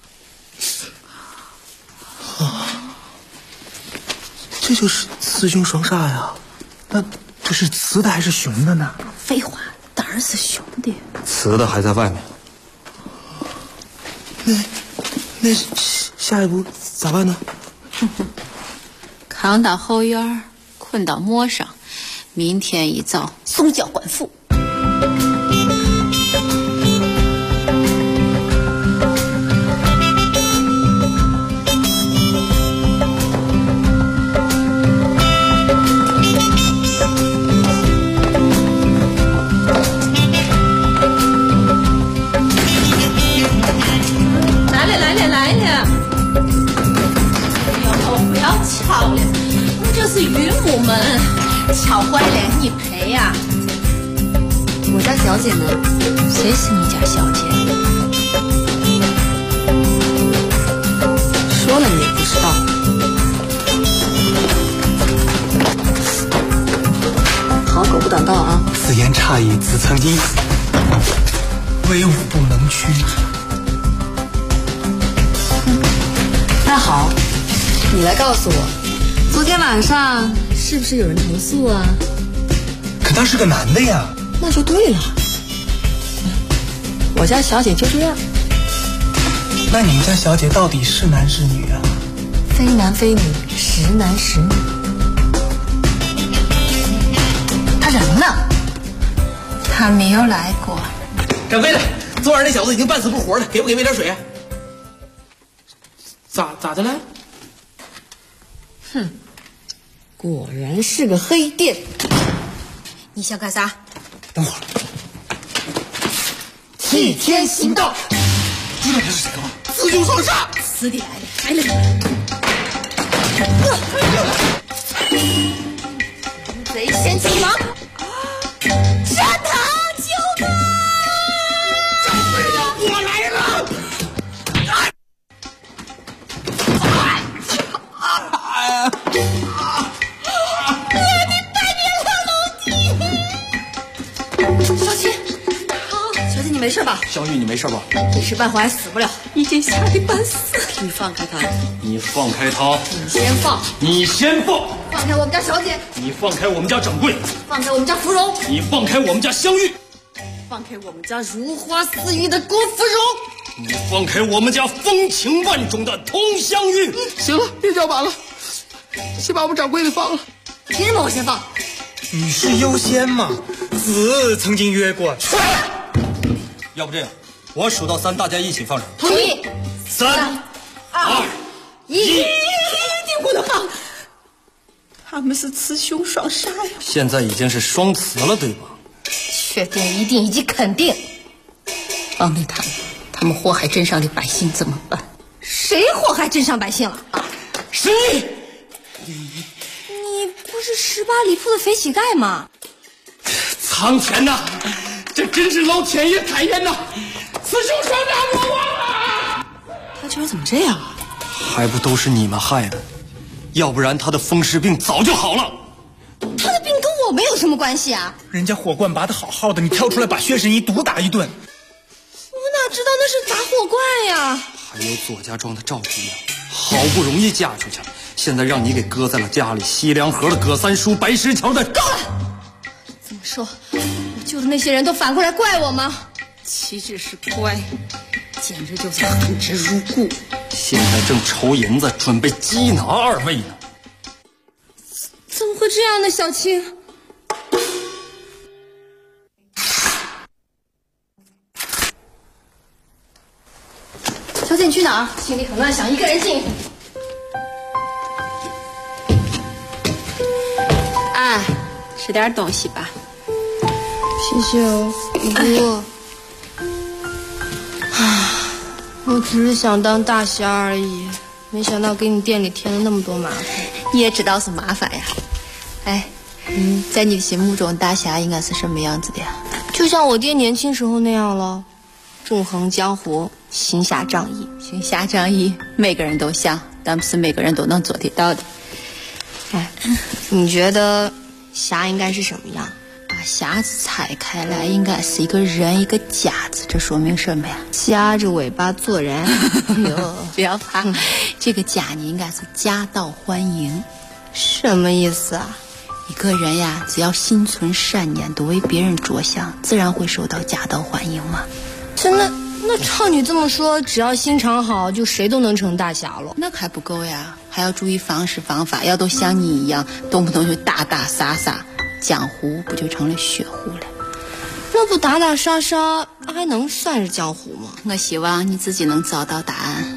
Speaker 19: 这就是雌雄双煞呀。那这是雌的还是雄的呢？
Speaker 9: 废话，当然是雄的。
Speaker 19: 雌的还在外面。那下一步咋办呢？
Speaker 9: 扛到后院，困到磨上，明天一早送交官府。来了！不要敲了，这是榆木门，敲坏了你赔呀！
Speaker 1: 我家小姐呢？
Speaker 9: 谁是你家小姐？
Speaker 1: 说了你也不知道。好狗不挡道啊！
Speaker 19: 此言差矣，子曾经威武不能屈。
Speaker 1: 那好，你来告诉我，昨天晚上是不是有人投诉啊？
Speaker 19: 可他是个男的呀。
Speaker 1: 那就对了，我家小姐就这样。
Speaker 19: 那你们家小姐到底是男是女啊？
Speaker 1: 非男非女，实男实女。
Speaker 5: 人呢？他没有来过。
Speaker 3: 掌柜的，昨晚那小子已经半死不活了，给不给喂点水？咋的了？
Speaker 1: 哼，果然是个黑店。
Speaker 5: 你想干啥？
Speaker 3: 等会儿，
Speaker 5: 替天行道。
Speaker 3: 知道他是谁吗？雌雄双煞，
Speaker 5: 死地来了，来了！贼先起忙，山堂救他！
Speaker 3: 掌柜的，我来了！
Speaker 5: 你拜别了，老弟！小青，好，小青，你没事吧？
Speaker 19: 小玉，你没事吧？
Speaker 5: 一时半会儿还死不了，已经吓得半死。你放开他！
Speaker 19: 你放开他！
Speaker 5: 你先放！
Speaker 19: 你先放！
Speaker 5: 放开我们家小姐！
Speaker 19: 你放开我们家掌柜！
Speaker 5: 放开我们家芙蓉！
Speaker 19: 你放开我们家香玉！
Speaker 5: 放开我们家如花似玉的郭芙蓉！
Speaker 19: 你放开我们家风情万种的佟香玉！
Speaker 3: 行了，别叫板了，先把我们掌柜的放了。
Speaker 5: 凭什么我先放？
Speaker 6: 女士优先嘛，子曾经约过。
Speaker 19: 要不这样，我数到3，大家一起放人。
Speaker 5: 同意。
Speaker 19: 3、2、1，
Speaker 5: 一定不能放！他们是雌雄双煞呀！
Speaker 19: 现在已经是双雌了，对吧？
Speaker 5: 确定、一定以及肯定。王内他们祸害镇上的百姓怎么办？谁祸害镇上百姓了？
Speaker 19: 谁？
Speaker 1: 你不是18里铺的肥乞丐吗？
Speaker 19: 苍天呐，这真是老天爷开眼呐！雌雄双煞我忘了！
Speaker 1: 他这人怎么这样啊？
Speaker 19: 还不都是你们害的？要不然他的风湿病早就好了。
Speaker 1: 他的病跟我没有什么关系啊！
Speaker 6: 人家火罐拔得好好的，你跳出来把薛神医毒打一顿。
Speaker 1: 我哪知道那是杂货怪呀！
Speaker 19: 还有左家庄的赵姑娘，好不容易嫁出去，现在让你给搁在了家里。西凉河的葛三叔，白石桥的……
Speaker 1: 够了！这么说，我救的那些人都反过来怪我吗？
Speaker 5: 岂止是怪，简直就是恨之入骨。
Speaker 19: 现在正筹银子，准备缉拿2位呢。
Speaker 1: 怎么会这样呢，小青？
Speaker 5: 小姐，你去哪儿？心里很乱，想一个人进。哎，吃点东西吧。
Speaker 1: 谢谢哦，不。我只是想当大侠而已，没想到给你店里添了那么多麻烦。
Speaker 5: 你也知道是麻烦呀。哎，在你心目中大侠应该是什么样子的呀？
Speaker 1: 就像我爹年轻时候那样了，纵横江湖，行侠仗义。
Speaker 5: 行侠仗义，每个人都想，但不是每个人都能做得到的。
Speaker 1: 哎，你觉得侠应该是什么样？
Speaker 5: 把匣子拆开来，应该是一个人一个夹子，这说明什么呀？
Speaker 1: 夹着尾巴做人。
Speaker 5: 哟，不要怕，这个夹呢应该是夹道欢迎。
Speaker 1: 什么意思啊？
Speaker 5: 一个人呀，只要心存善念，多为别人着想，自然会受到夹道欢迎嘛。
Speaker 1: 真的？那照你这么说，只要心肠好，就谁都能成大侠了？
Speaker 5: 那还不够呀，还要注意方式方法，要都像你一样，动不动就打打杀杀，江湖不就成了血湖了？
Speaker 1: 那不打打杀杀，还能算是江湖吗？
Speaker 5: 我希望你自己能找到答案。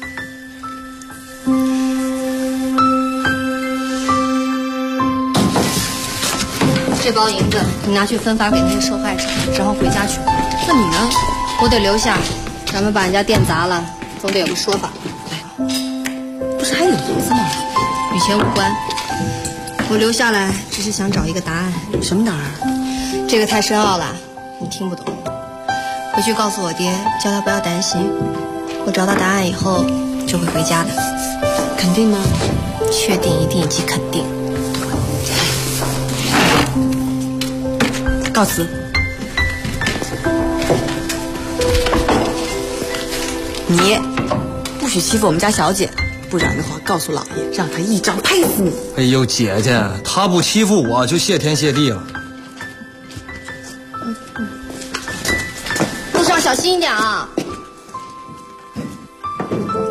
Speaker 1: 这包银子你拿去分发给那些受害者，然后回家去。那你呢？我得留下，咱们把人家店砸了，总得有个说法。不是还有银子吗？与钱无关，我留下来只是想找一个答案。什么答案？这个太深奥了，你听不懂。回去告诉我爹，叫他不要担心，我找到答案以后就会回家的。肯定吗？确定、一定以及肯定。告辞。
Speaker 23: 你不许欺负我们家小姐，不然的话，告诉老爷，让他一掌拍死你。
Speaker 19: 哎呦，姐姐，他不欺负我就谢天谢地了。
Speaker 1: 路上小心一点啊！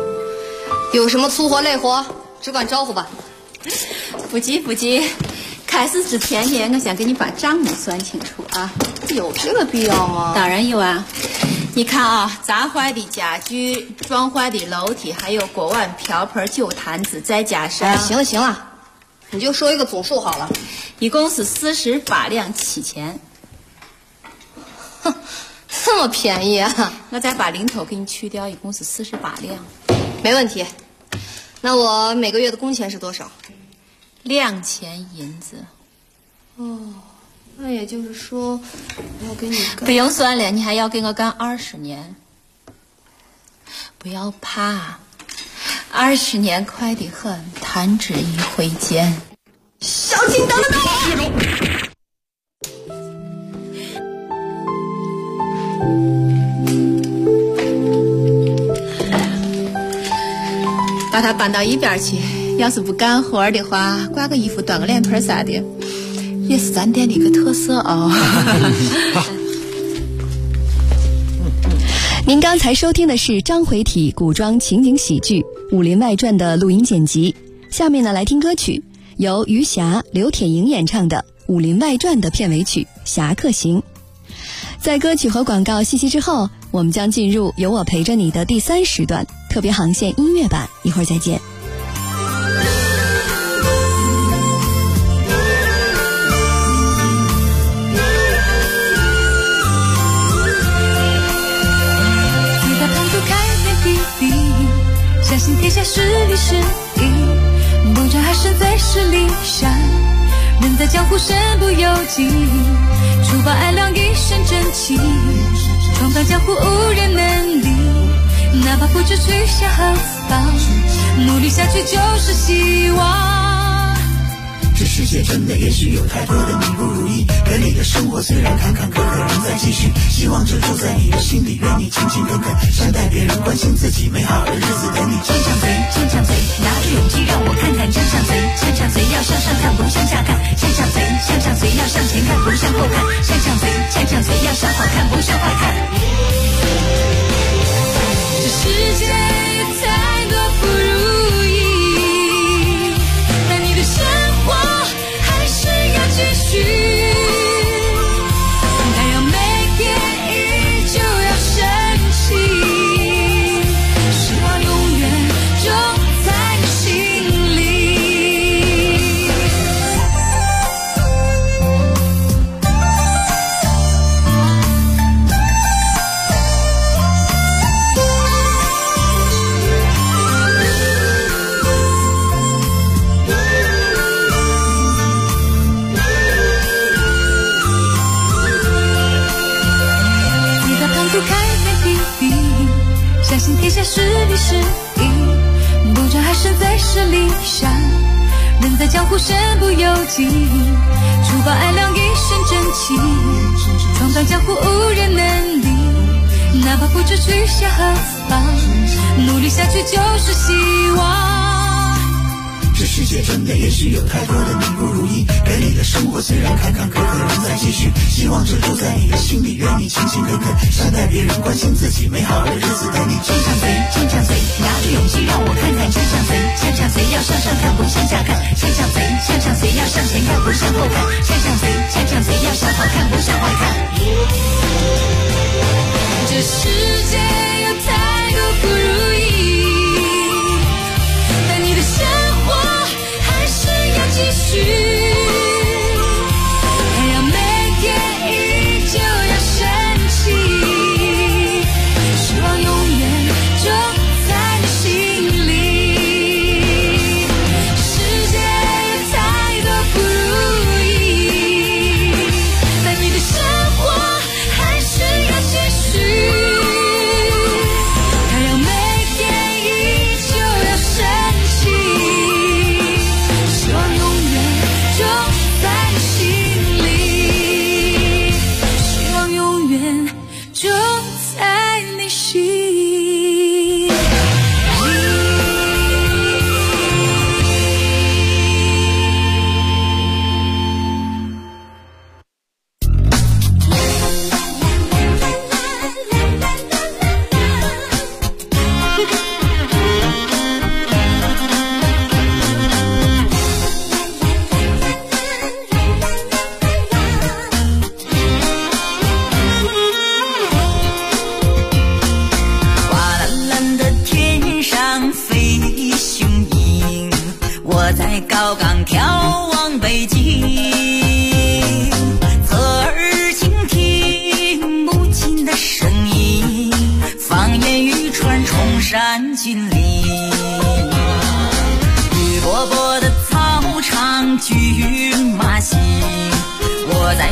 Speaker 1: 有什么粗活累活，只管招呼吧。
Speaker 5: 不急不急，
Speaker 9: 开始之前呢，我想给你把账目算清楚啊。
Speaker 1: 有这个必要吗？
Speaker 9: 当然有啊。你看啊，砸坏的家具、撞坏的楼梯，还有锅碗瓢盆、酒坛子，再加上……
Speaker 1: 行了行了，你就说一个总数好了。
Speaker 9: 一共是48两7钱。
Speaker 1: 哼，这么便宜啊！
Speaker 9: 我再把零头给你去掉，一共是48两。
Speaker 1: 没问题。那我每个月的工钱是多少
Speaker 9: ？2000银子。
Speaker 1: 哦，那也就是说，我要给你干……
Speaker 9: 不用算了，你还要给我干20年。不要怕，20年快得很，弹指一挥间。
Speaker 1: 小青，等等等我！
Speaker 9: 把它搬到一边去。要是不干活的话，挂个衣服、端个脸盆啥的，也是咱店的一个特色哦。
Speaker 2: 您刚才收听的是章回体古装情景喜剧《武林外传》的录音剪辑。下面呢，来听歌曲，由余霞、刘铁莹演唱的《武林外传》的片尾曲《侠客行》。在歌曲和广告信息之后，我们将进入有我陪着你的第3时段特别航线音乐版，一会儿再见。
Speaker 7: 相信天下是理是义，不争还胜最是理想。人在江湖身不由己，除暴安良一身正气，闯荡江湖无人能敌。哪怕不知去向何方，努力下去就是希望。
Speaker 13: 这世界真的也许有太多的你不如意，可你的生活虽然坎坎坷坷仍在继续，希望这住在你的心里，愿你勤勤恳恳善待别人，关心自己，美好的日子等你。
Speaker 7: 呛呛嘴，呛呛嘴，拿着勇气让我看看呛呛嘴，呛呛嘴要向上看不向下看，呛呛嘴，呛呛嘴要向前看不向后看，呛呛嘴，呛呛嘴要向好看不向坏看。这世界有太多不如意，但你的生活还是要继续，该要每天依旧要生气，希望永远种在你心里。相信天下是理是义，不争还胜最是理想。人在江湖身不由己，除暴安良一身正气，闯荡江湖无人能敌。哪怕不知去向何方，努力下去就是希望。
Speaker 13: 这世界真的也许有太多的你不如意，可你的生活虽然坎坎坷坷仍在继续，希望这住在你的心里，愿你勤勤恳恳善待别人，关心自己，美好的日子等你。
Speaker 7: 呛呛嘴，呛呛嘴，拿着勇气让我看看呛呛嘴，呛呛嘴要向上看不向下看，呛呛嘴，呛呛嘴要向前看不向后看，呛呛嘴，呛呛嘴要向好看不向坏看。这世界有太多不如意，但你的生活还是要继续，还要每天依旧要生气，希望永远种在你心里。世界有太多不如意，但你的生活还是要继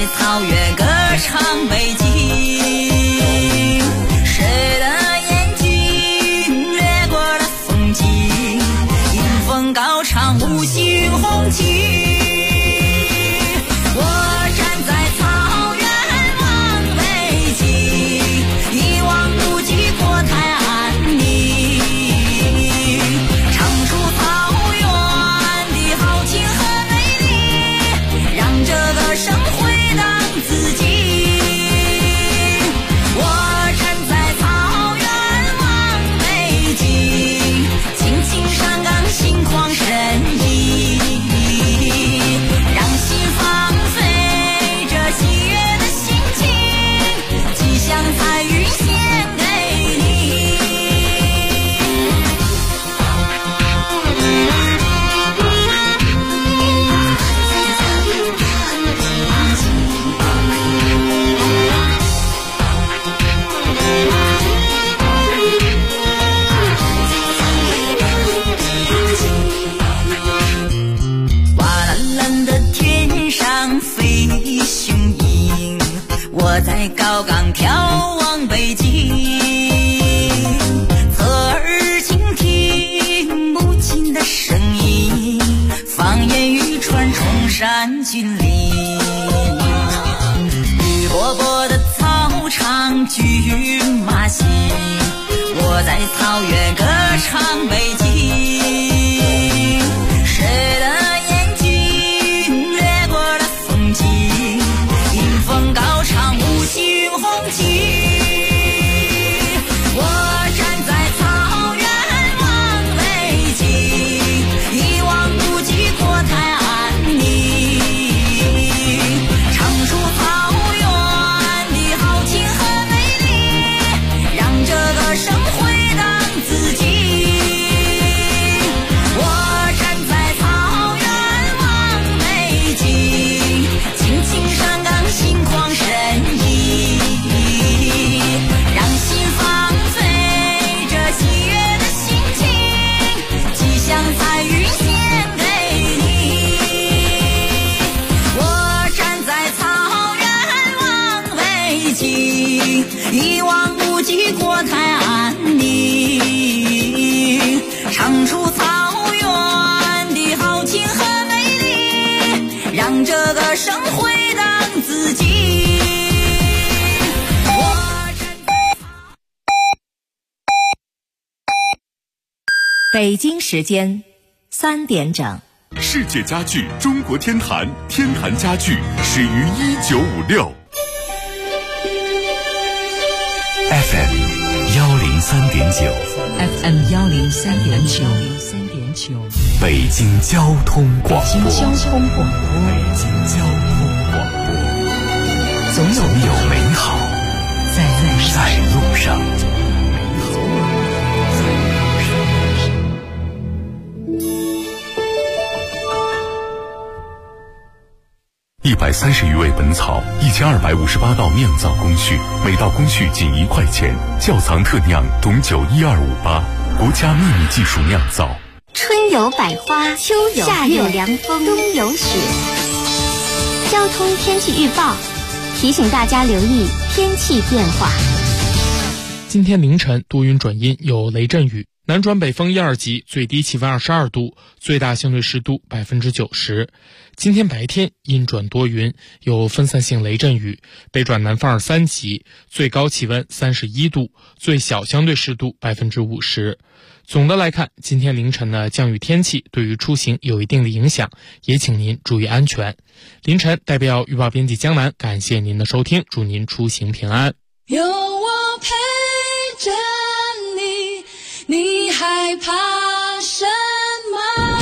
Speaker 7: 草原歌唱北京，谁的眼睛掠过了风景，迎风高唱五星红旗。我站在草原望北京，一望无际国泰安宁，唱出草原的豪情和美丽，让这个生回荡自己。我站在草原望北京，青青山岗心旷神怡，让心放飞这喜悦的心情，吉祥彩云献给你。哇蓝蓝的天上飞雄鹰，我在高岗眺望北京，侧耳倾听母亲的声音，放眼欲穿崇山峻岭，绿波波的草场骏马行，我在草原歌唱北京，谁的眼睛掠过了风景，迎风高唱五星红旗。我站在草原望北京，一望无际国泰安宁，唱出草原的豪情和美丽，让这个生回荡自己。我站在草原望北京，青青山岗心旷神怡，让心放飞这喜悦的心情，吉祥彩云献给你。我站在草原望北京，一望无际国泰安宁，唱出草原的豪情和美丽，让这个生回荡自己。
Speaker 2: 北京时间3点整。
Speaker 4: 世界家具中国天坛，天坛家具始于1956。
Speaker 15: FM 103.9
Speaker 2: FM 103.9，
Speaker 15: 北京交通广播。
Speaker 2: 北京交通广播，总有美好在路上。
Speaker 4: 130余味本草，1258道酿造工序，每道工序仅1块钱。窖藏特酿董酒12588，国家秘密技术酿造。
Speaker 14: 春有百花，秋有夏有凉风，冬有雪。交通天气预报提醒大家留意天气变化。
Speaker 16: 今天凌晨多云转阴，有雷阵雨，南转北风1、2级，最低气温22度，最大相对湿度90%。今天白天阴转多云，有分散性雷阵雨，北转南风2、3级，最高气温31度，最小相对湿度50%。总的来看，今天凌晨的降雨天气对于出行有一定的影响，也请您注意安全。凌晨代表预报编辑江南，感谢您的收听，祝您出行平安。
Speaker 7: 有我陪着你，你害怕什么？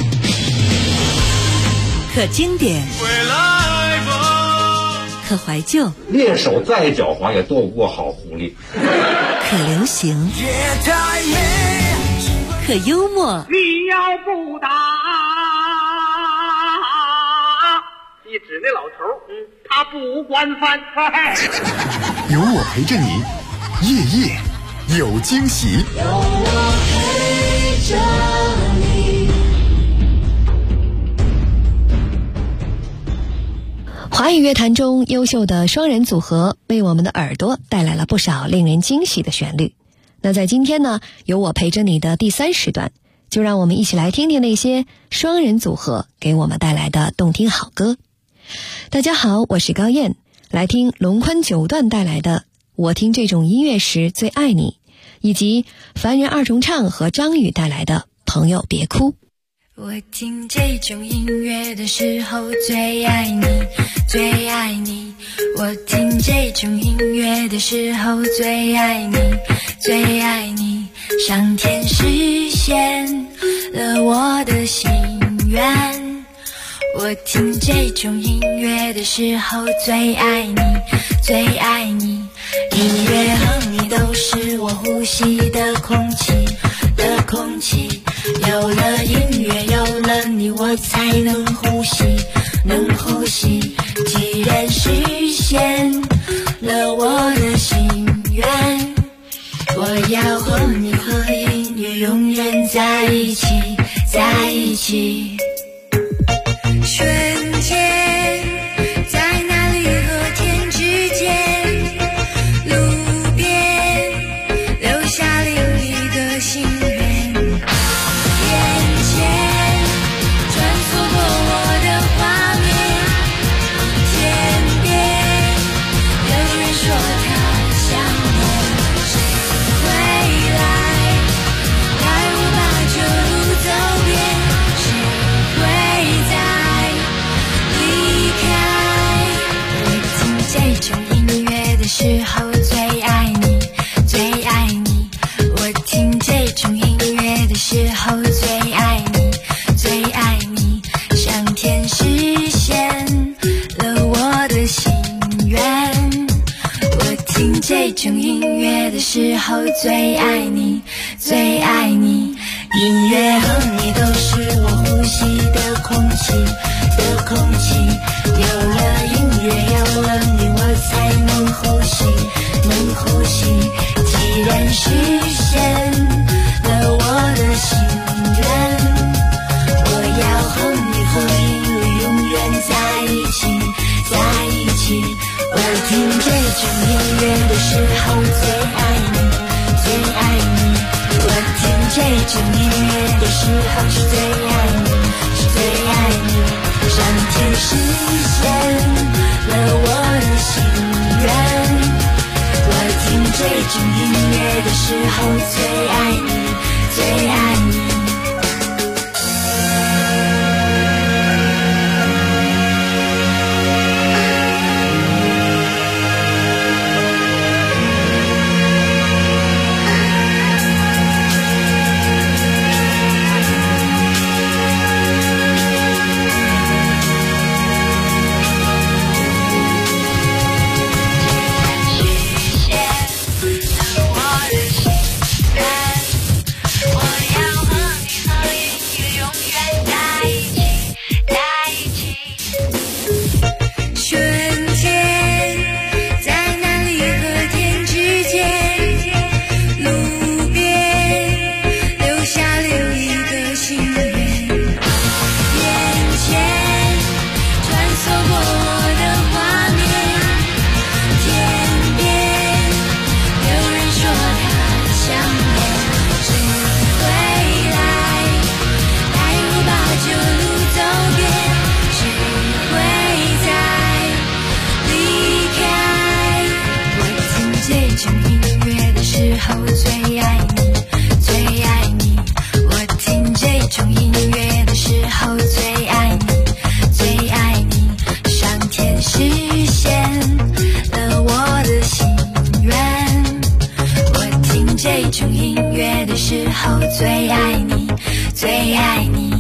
Speaker 2: 可经典，可怀旧，
Speaker 11: 猎手再狡猾也斗不过好狐狸。
Speaker 2: 可流行，可幽默。
Speaker 12: 你要不打，一指那老头，他不惯犯。
Speaker 4: 有我陪着你，夜夜有惊喜。
Speaker 10: 有我陪着你。
Speaker 2: 华语乐坛中优秀的双人组合为我们的耳朵带来了不少令人惊喜的旋律。那在今天呢，有我陪着你的第3时段，就让我们一起来听听那些双人组合给我们带来的动听好歌。大家好，我是高燕，来听龙宽9段带来的我听这种音乐时最爱你，以及凡人2重唱和张宇带来的朋友别哭。
Speaker 7: 我听这种音乐的时候最爱你，最爱你。我听这种音乐的时候最爱你，最爱你。上天实现了我的心愿。我听这种音乐的时候最爱你，最爱你。音乐和你都是我呼吸的空气，的空气。有了音乐，有了你，我才能呼吸，能呼吸。既然实现了我的心愿，我要和你和音乐永远在一起，在一起。瞬间在哪里和天之间，路边留下另一个心愿。时候最爱你，最爱你。我听这种音乐的时候最爱你，最爱你。上天实现了我的心愿。我听这种音乐的时候最爱你，最爱你。音乐和你都是我呼吸的空气，的空气。有了音乐，有了你，我才能呼吸，能呼吸。既然实现了我的心愿，我要和你和音乐永远在一起，在一起。我听这种音乐的时候最爱你，最爱你。我听这种音乐的时候是最爱你，是最爱你。上天实现了我的心愿。我听这种音乐的时候最爱你，最爱你。最爱你，最爱你。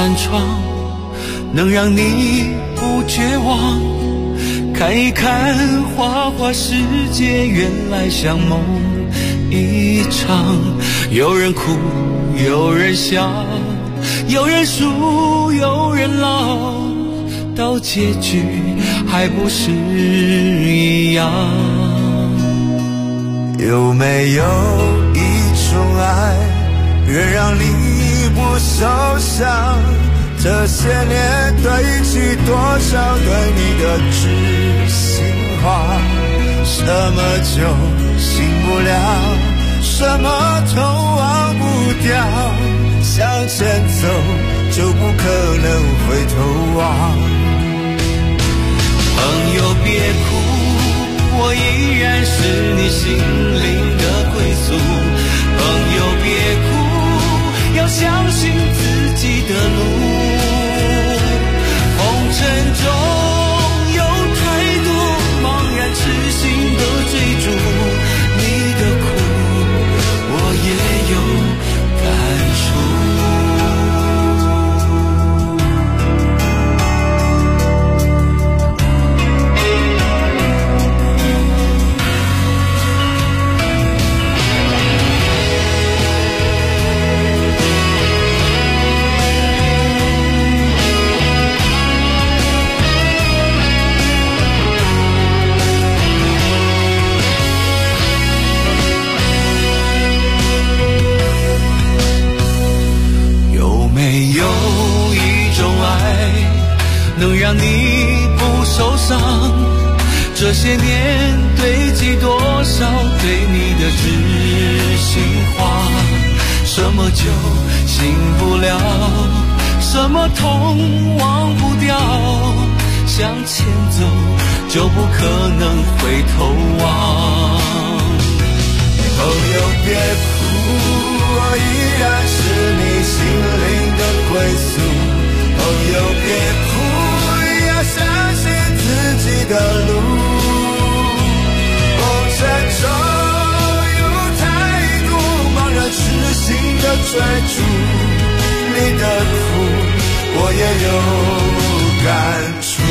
Speaker 8: 扇窗，能让你不绝望。看一看花花世界，原来像梦一场。有人哭，有人笑，有人输，有人老，到结局还不是一样。
Speaker 17: 有没有一种爱，能让你不受伤？这些年堆积多少对你的知心话？什么就醒不了，什么都忘不掉，向前走就不可能回头望。
Speaker 8: 朋友别哭，我依然是你心灵的归宿。朋友别哭，要相信自己的路。红尘中有太多茫然痴心的追逐，你的苦我也有感触。能让你不受伤，这些年堆积多少对你的知心话？什么就醒不了，什么痛忘不掉，向前走就不可能回头望。
Speaker 17: 朋友别哭，我依然是你心灵的归宿。朋友别哭，要相信自己的路。红尘中有太多茫然痴心的追逐，你的苦我也有感触。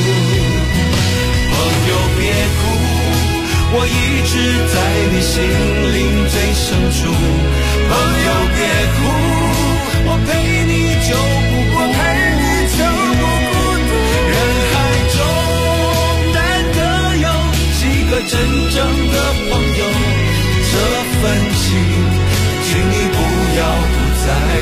Speaker 8: 朋友别哭，我一直在你心灵最深处。朋友别哭，我陪你就不孤独。人海中难得有几个真正的朋友，这份情请你不要不在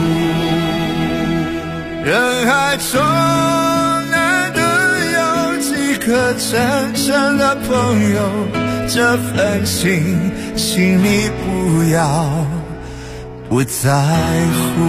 Speaker 8: 乎。
Speaker 17: 人海中难得有几个真正的朋友，这份情请你不要不在乎。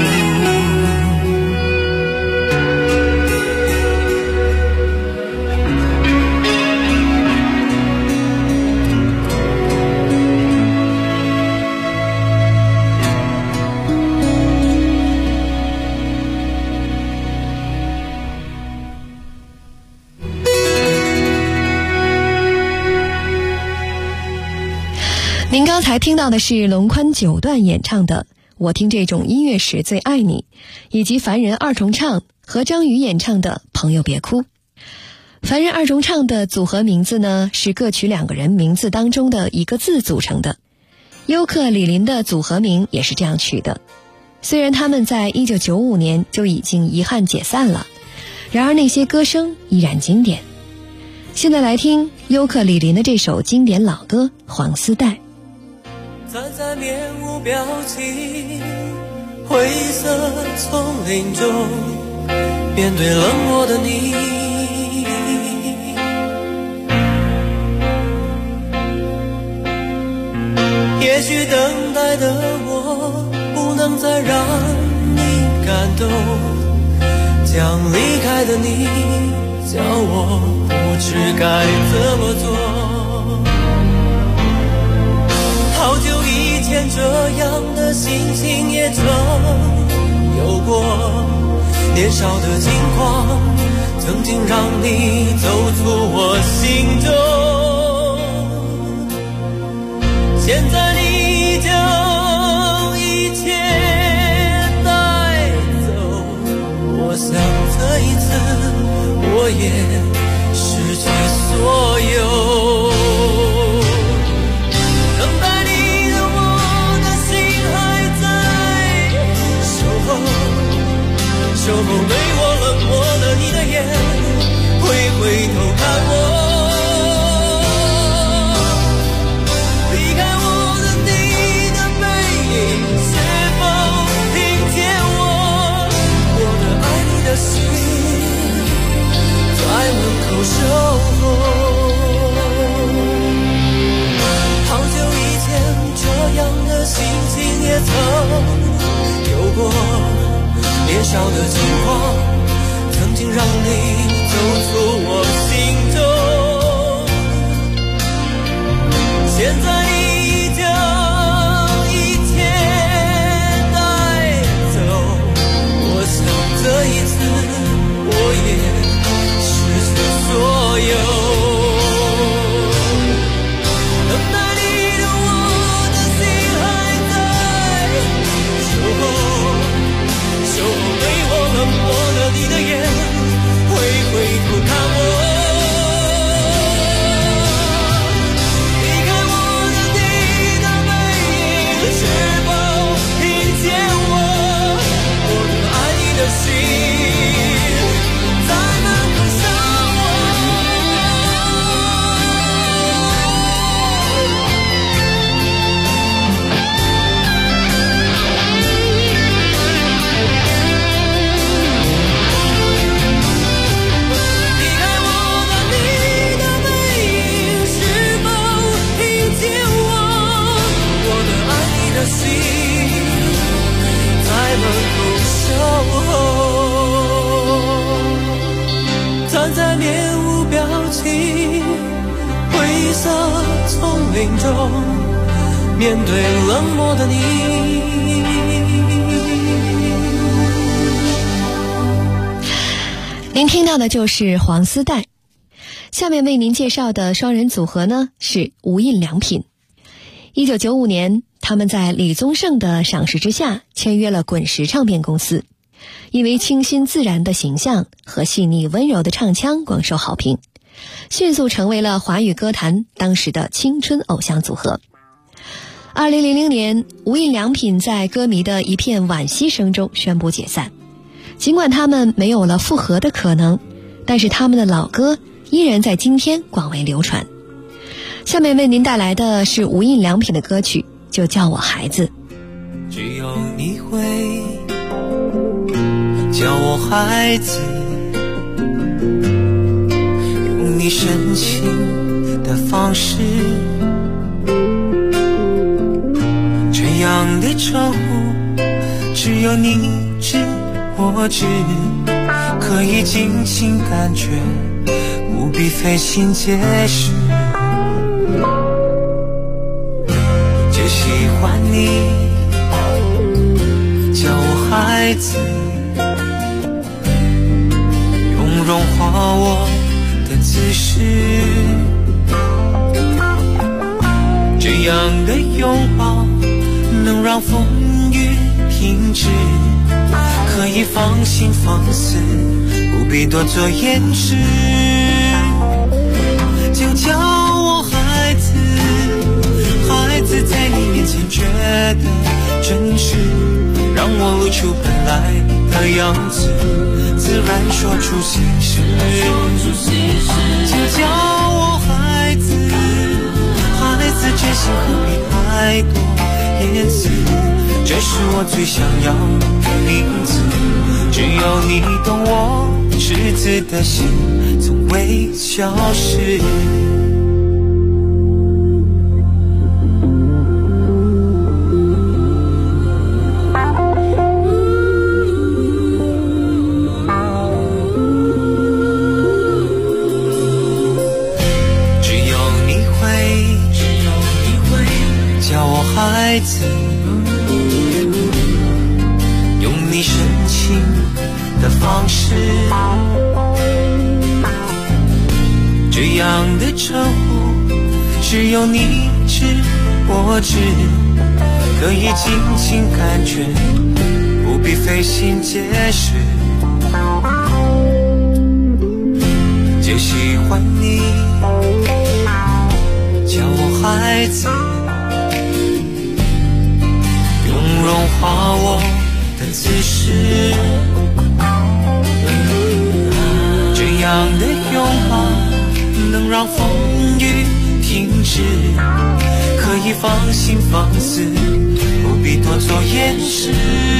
Speaker 2: 您刚才听到的是龙宽九段演唱的《我听这种音乐时最爱你》，以及凡人二重唱和张宇演唱的《朋友别哭》。凡人二重唱的组合名字呢，是各取两个人名字当中的一个字组成的。优客李林的组合名也是这样取的。虽然他们在1995年就已经遗憾解散了，然而那些歌声依然经典。现在来听优客李林的这首经典老歌《黄丝带》。
Speaker 21: 站在面无表情灰色丛林中，面对冷漠的你，也许等待的我不能再让你感动，将离开的你叫我不知该怎么做。好久以前这样的心情也曾有过，年少的轻狂曾经让你走出我心中，现在你将一切带走， 命中面对冷漠的你。
Speaker 2: 您听到的就是黄丝带。下面为您介绍的双人组合呢是无印良品。1995年，他们在李宗盛的赏识之下签约了滚石唱片公司，因为清新自然的形象和细腻温柔的唱腔广受好评，迅速成为了华语歌坛当时的青春偶像组合。2000年，无印良品在歌迷的一片惋惜声中宣布解散。尽管他们没有了复合的可能，但是他们的老歌依然在今天广为流传。下面为您带来的是无印良品的歌曲，就叫我孩子。
Speaker 21: 只有你会叫我孩子，用你深情的方式，这样的称呼只有你知我知，可以尽情感觉，不必费心解释。就喜欢你叫我孩子，用融化我的姿势，这样的拥抱能让风雨停止，可以放心放肆，不必多做掩饰。就叫我孩子，孩子在你面前觉得真实，让我露出本来的样子，自然说出心事。就叫我孩子，孩子真心何必太多言辞，这是我最想要的名字，只有你懂我赤子的心，从未消失。只有你会叫我孩子，用你深情的方式，这样的称呼只有你知我知，可以尽情感觉，不必费心解释。就喜欢你叫我孩子，用融化我的姿势，这样的拥抱能让风雨停止，可以放心放肆，不必多做掩饰。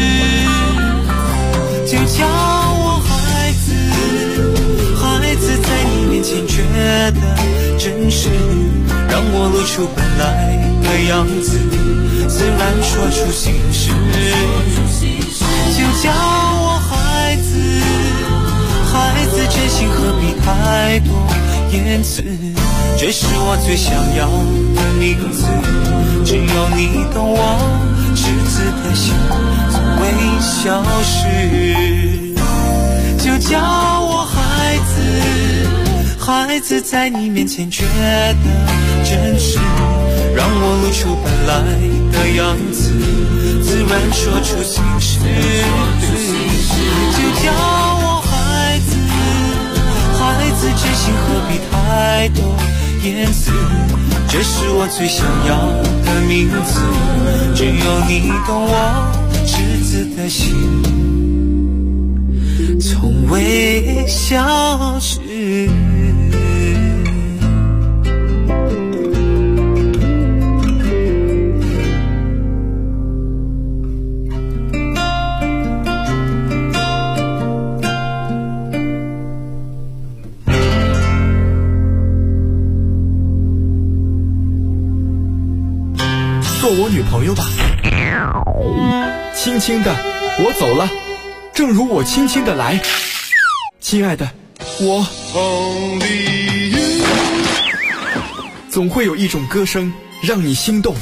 Speaker 21: 就叫我孩子，孩子在你面前觉得真实，让我露出本来的样子，自然说出心事。就叫我孩子，孩子真心何必太多言辞，这是我最想要的名字，只有你懂我赤子的心，从未消失。就叫我孩子，孩子在你面前觉得真实，让我露出本来的样子，自然说出心事。就叫我孩子，孩子真心何必太多言辞，这是我最想要的名字，只有你懂我赤子的心，从未消失。
Speaker 15: 做我女朋友吧，轻轻的我走了，正如我轻轻的来，亲爱的，我总会有一种歌声让你心动。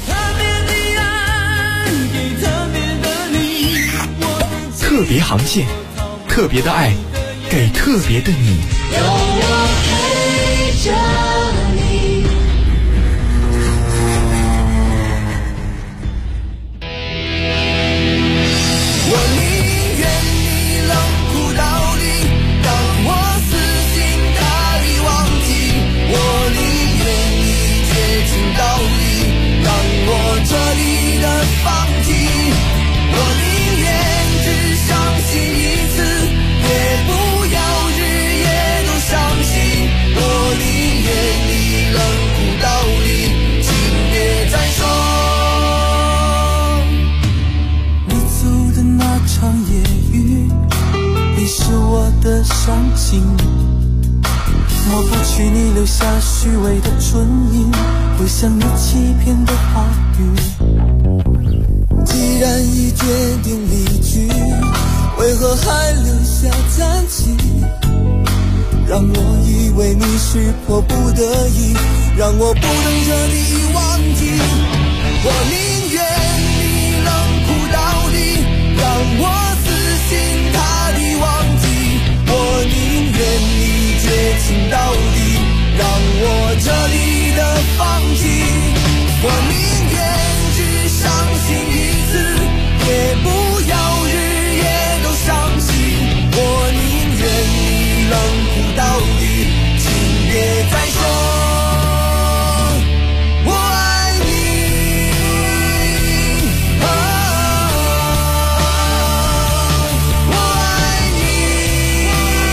Speaker 15: 特别航线，特别的爱，给特别的你。
Speaker 10: 有我陪着你。
Speaker 17: 我宁愿你冷酷到底，让我死心塌地忘记。我宁愿你绝情到底，让我彻底的放弃。我宁愿只相信一次，也不要日夜都伤心。我宁愿你冷酷到底，请别再说。你走的那场夜雨，你是我的伤心，抹不去你留下虚伪的唇印，会像你欺骗的话语。既然已决定离去，为何还留下残疾？让我以为你是迫不得已，让我不能彻底忘记。我宁愿你冷酷到底，让我死心塌地忘记。我宁愿你绝情到底，让我彻底的放弃。我宁愿只相信一次，也不要日夜都伤心。我宁愿你冷酷到底，请别再说我爱你。我爱你。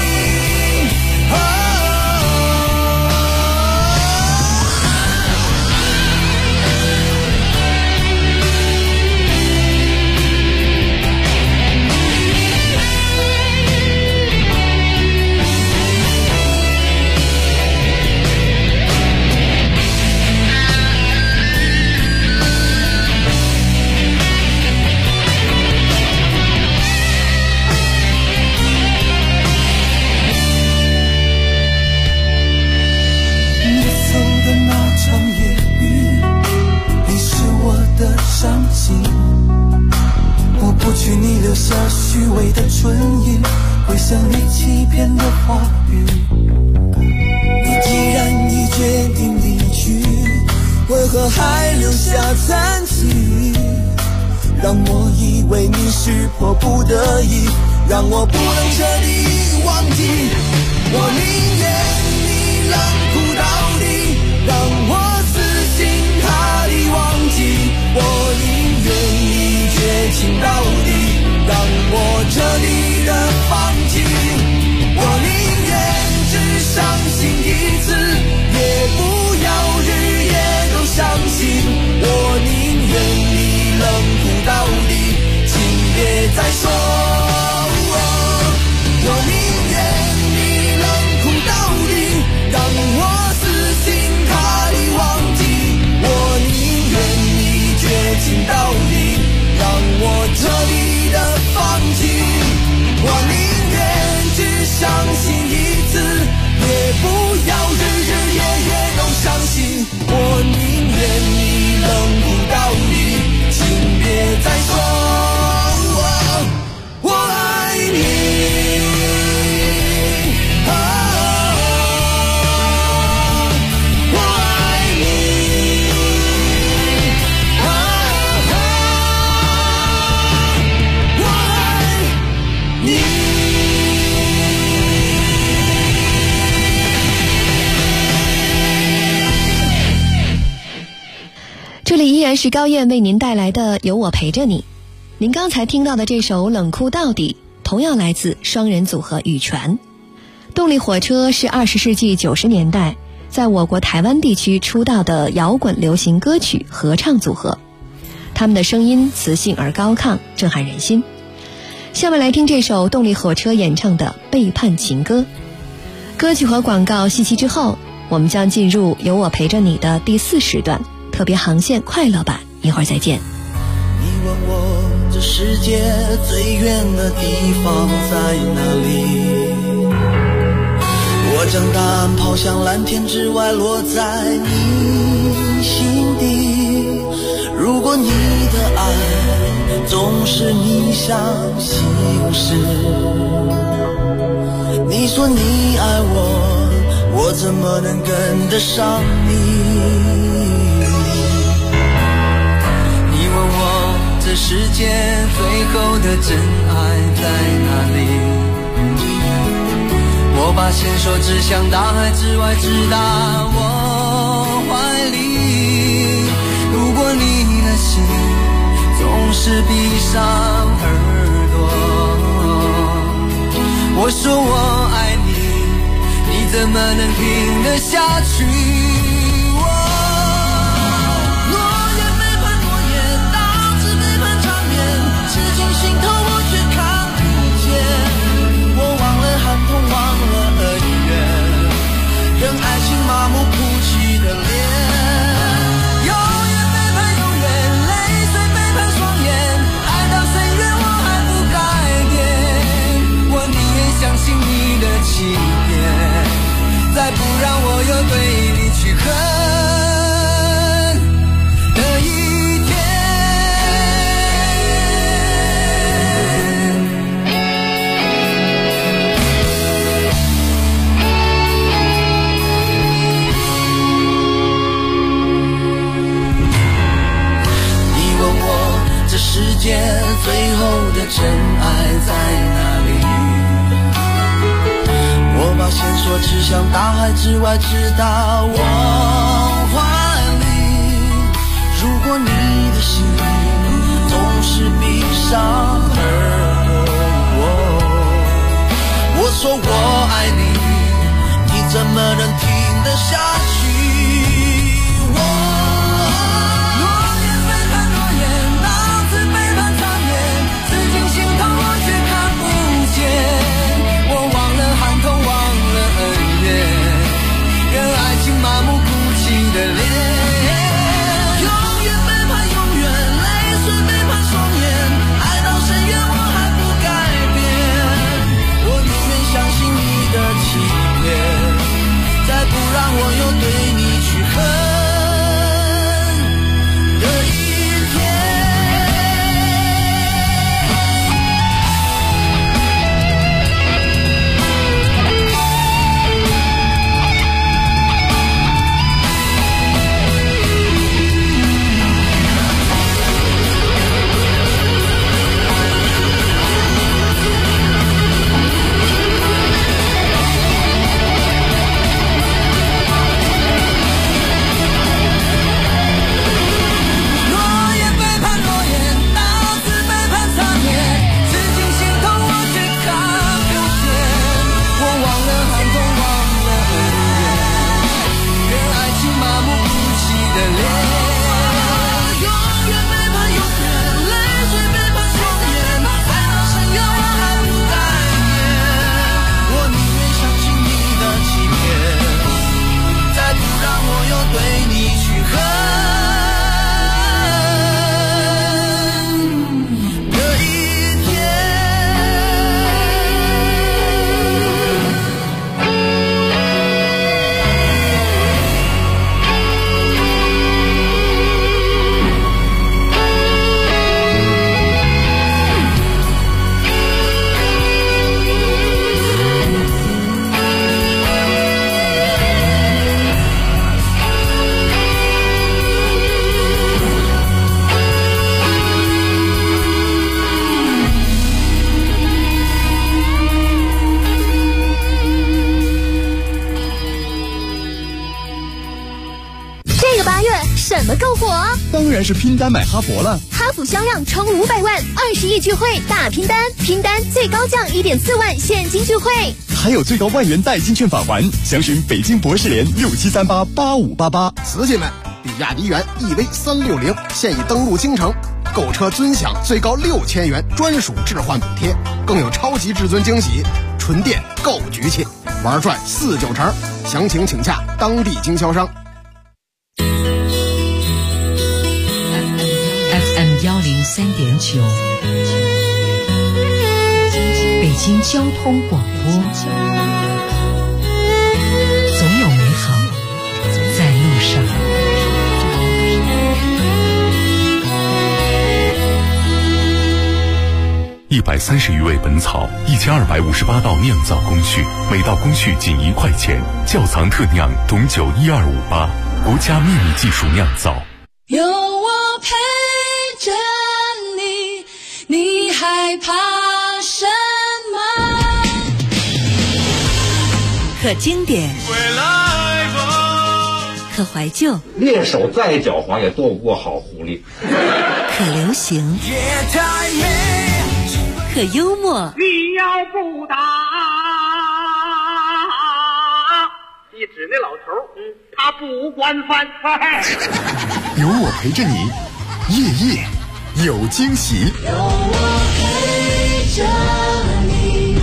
Speaker 17: 你走的那场夜雨，你是我的伤心，抹不去你留下虚伪的唇印，会像你欺骗的话语。你既然已决定离去，为何还留下残疾？让我以为你是迫不得已，让我不能彻底忘记。我宁愿你冷酷到底，让我死心塌地忘记。我宁愿你绝情到底，让我彻底的放弃。我宁愿只相信一次，也不要日夜都伤心。我宁愿你冷酷到底，请别再说我宁愿你冷酷到底，让我死心塌地忘记。我宁愿你绝情到底，让我彻底的放弃。我宁愿只相信一次，也不要日日夜夜都伤心。我宁愿你冷酷到底，请别再说我爱你。
Speaker 2: 这里依然是高燕为您带来的有我陪着你。您刚才听到的这首冷酷到底同样来自双人组合羽泉。动力火车是20世纪90年代在我国台湾地区出道的摇滚流行歌曲合唱组合，他们的声音磁性而高亢，震撼人心。下面来听这首动力火车演唱的背叛情歌。歌曲和广告息息之后，我们将进入有我陪着你的第4时段特别航线快乐版，一会儿再见。
Speaker 17: 你问我这世界最远的地方在哪里，我
Speaker 21: 我将答案抛向蓝天之外，落在你心底。如果你的爱总是你想行事，你说你爱我，我怎么能跟得上你？你问我这世界最后的真爱在哪里？我把线索指向大海之外，直达我怀里。如果你的心总是闭上耳朵，我说我爱你，你怎么能听得下去？诺言背叛诺言，导致背叛缠绵，刺进心头我却看不见。我忘了寒痛，忘了恩怨，任爱情麻木哭泣的脸。永远背叛永远，泪水背叛双眼，爱到深渊我还不改变。我宁愿相信你的欺骗，再不让我又对你去恨的一天。你问我这世界最后的真爱在哪里？我把线索指向大海之外，直达我怀里。如果你的心总是闭上耳朵，我说我爱你，你怎么能听得下去？诺言背叛诺言，导致背叛缠绵，刺进心头我却看不见。我忘了寒痛，忘了恩怨，任爱情麻木哭泣的脸。永远背叛永远，泪水背叛双眼，爱到深渊我还不改变。我宁愿相信你的欺骗，再不让我又对你去恨的一天。诺言背叛诺言，导致背叛缠绵，刺进心头我却看不见。我忘了寒冬，忘了恩怨，任爱情麻木哭泣的脸。永远背叛永远，泪水背叛双眼，爱到深渊我还不改变。我宁愿相信你的欺骗，再不让我又对你去恨的一天。
Speaker 18: 这个8月什么够火？
Speaker 20: 当然是拼单买哈佛了。
Speaker 18: 哈弗销量冲500万，20亿聚会大拼单，拼单最高降1.4万现金聚会，
Speaker 20: 还有最高1万元代金券返还。详询北京博士联67388588。
Speaker 22: 瓷器们，比亚迪元 EV360现已登陆京城，购车尊享最高6000元专属置换补贴，更有超级至尊惊喜，纯电够局气，玩转4-9成。详情请洽当地经销商。
Speaker 24: FM 103.9，北京交通广播。
Speaker 4: 130余味本草，1258道酿造工序，每道工序仅1块钱。窖藏特酿董酒12588，国家秘密技术酿造。
Speaker 7: 有我陪着你，你害怕什么？
Speaker 24: 可经典，可怀旧，
Speaker 11: 猎手再狡猾也斗不过好狐狸。
Speaker 24: 可流行，可幽默。
Speaker 12: 你要不打，一指那老头，他不管饭。
Speaker 20: 有我陪着你，夜夜有惊喜。
Speaker 10: 有我陪着你。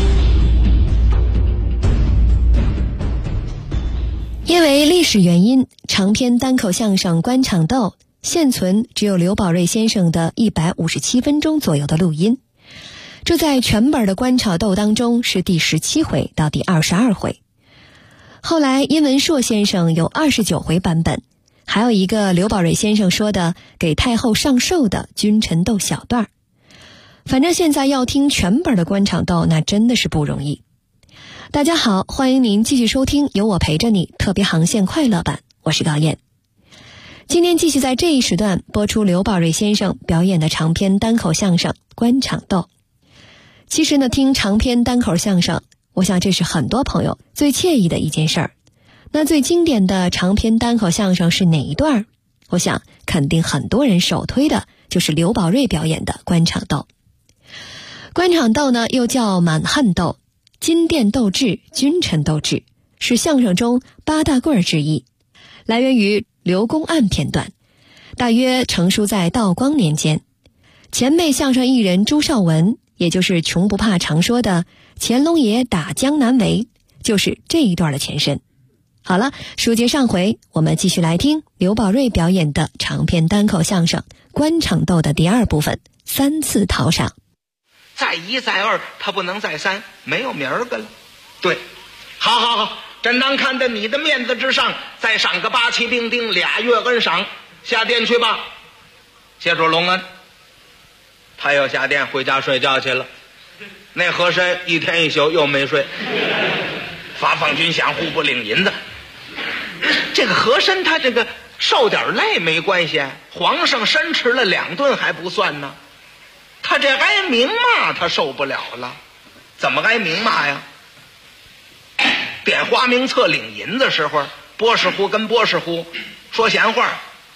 Speaker 2: 因为历史原因，长篇单口相声《官场斗》现存只有刘宝瑞先生的157分钟左右的录音。这在全本的《官场斗》当中是第17回到第22回。后来殷文硕先生有29回版本，还有一个刘宝瑞先生说的给太后上寿的君臣斗小段。反正现在要听全本的《官场斗》那真的是不容易。大家好，欢迎您继续收听有我陪着你特别航线快乐版，我是高燕。今天继续在这一时段播出刘宝瑞先生表演的长篇单口相声《官场斗》。其实呢，听长篇单口相声，我想这是很多朋友最惬意的一件事儿。那最经典的长篇单口相声是哪一段？我想肯定很多人首推的就是刘宝瑞表演的《官场斗》。官场斗呢，又叫满汉斗、金殿斗智、君臣斗智，是相声中8大棍之一，来源于刘公案片段，大约成书在道光年间。前辈相声艺人朱绍文，也就是穷不怕常说的乾隆爷打江南围，就是这一段的前身。好了，书接上回，我们继续来听刘宝瑞表演的长篇单口相声《官场斗》的第2部分，3次讨赏。
Speaker 3: 再1再2，他不能再3，没有名儿个了。对，好，真当看在你的面子之上，再赏个8旗兵丁2月恩赏，下殿去吧。谢主隆恩。他要下殿回家睡觉去了。那和珅1天1宿又没睡，发放军饷，户部领银子。这个和珅他这个受点累没关系，皇上申吃了2顿还不算呢。他这挨明骂他受不了了。怎么挨明骂呀？点花名册领银子时候，波士户跟波士户说闲话。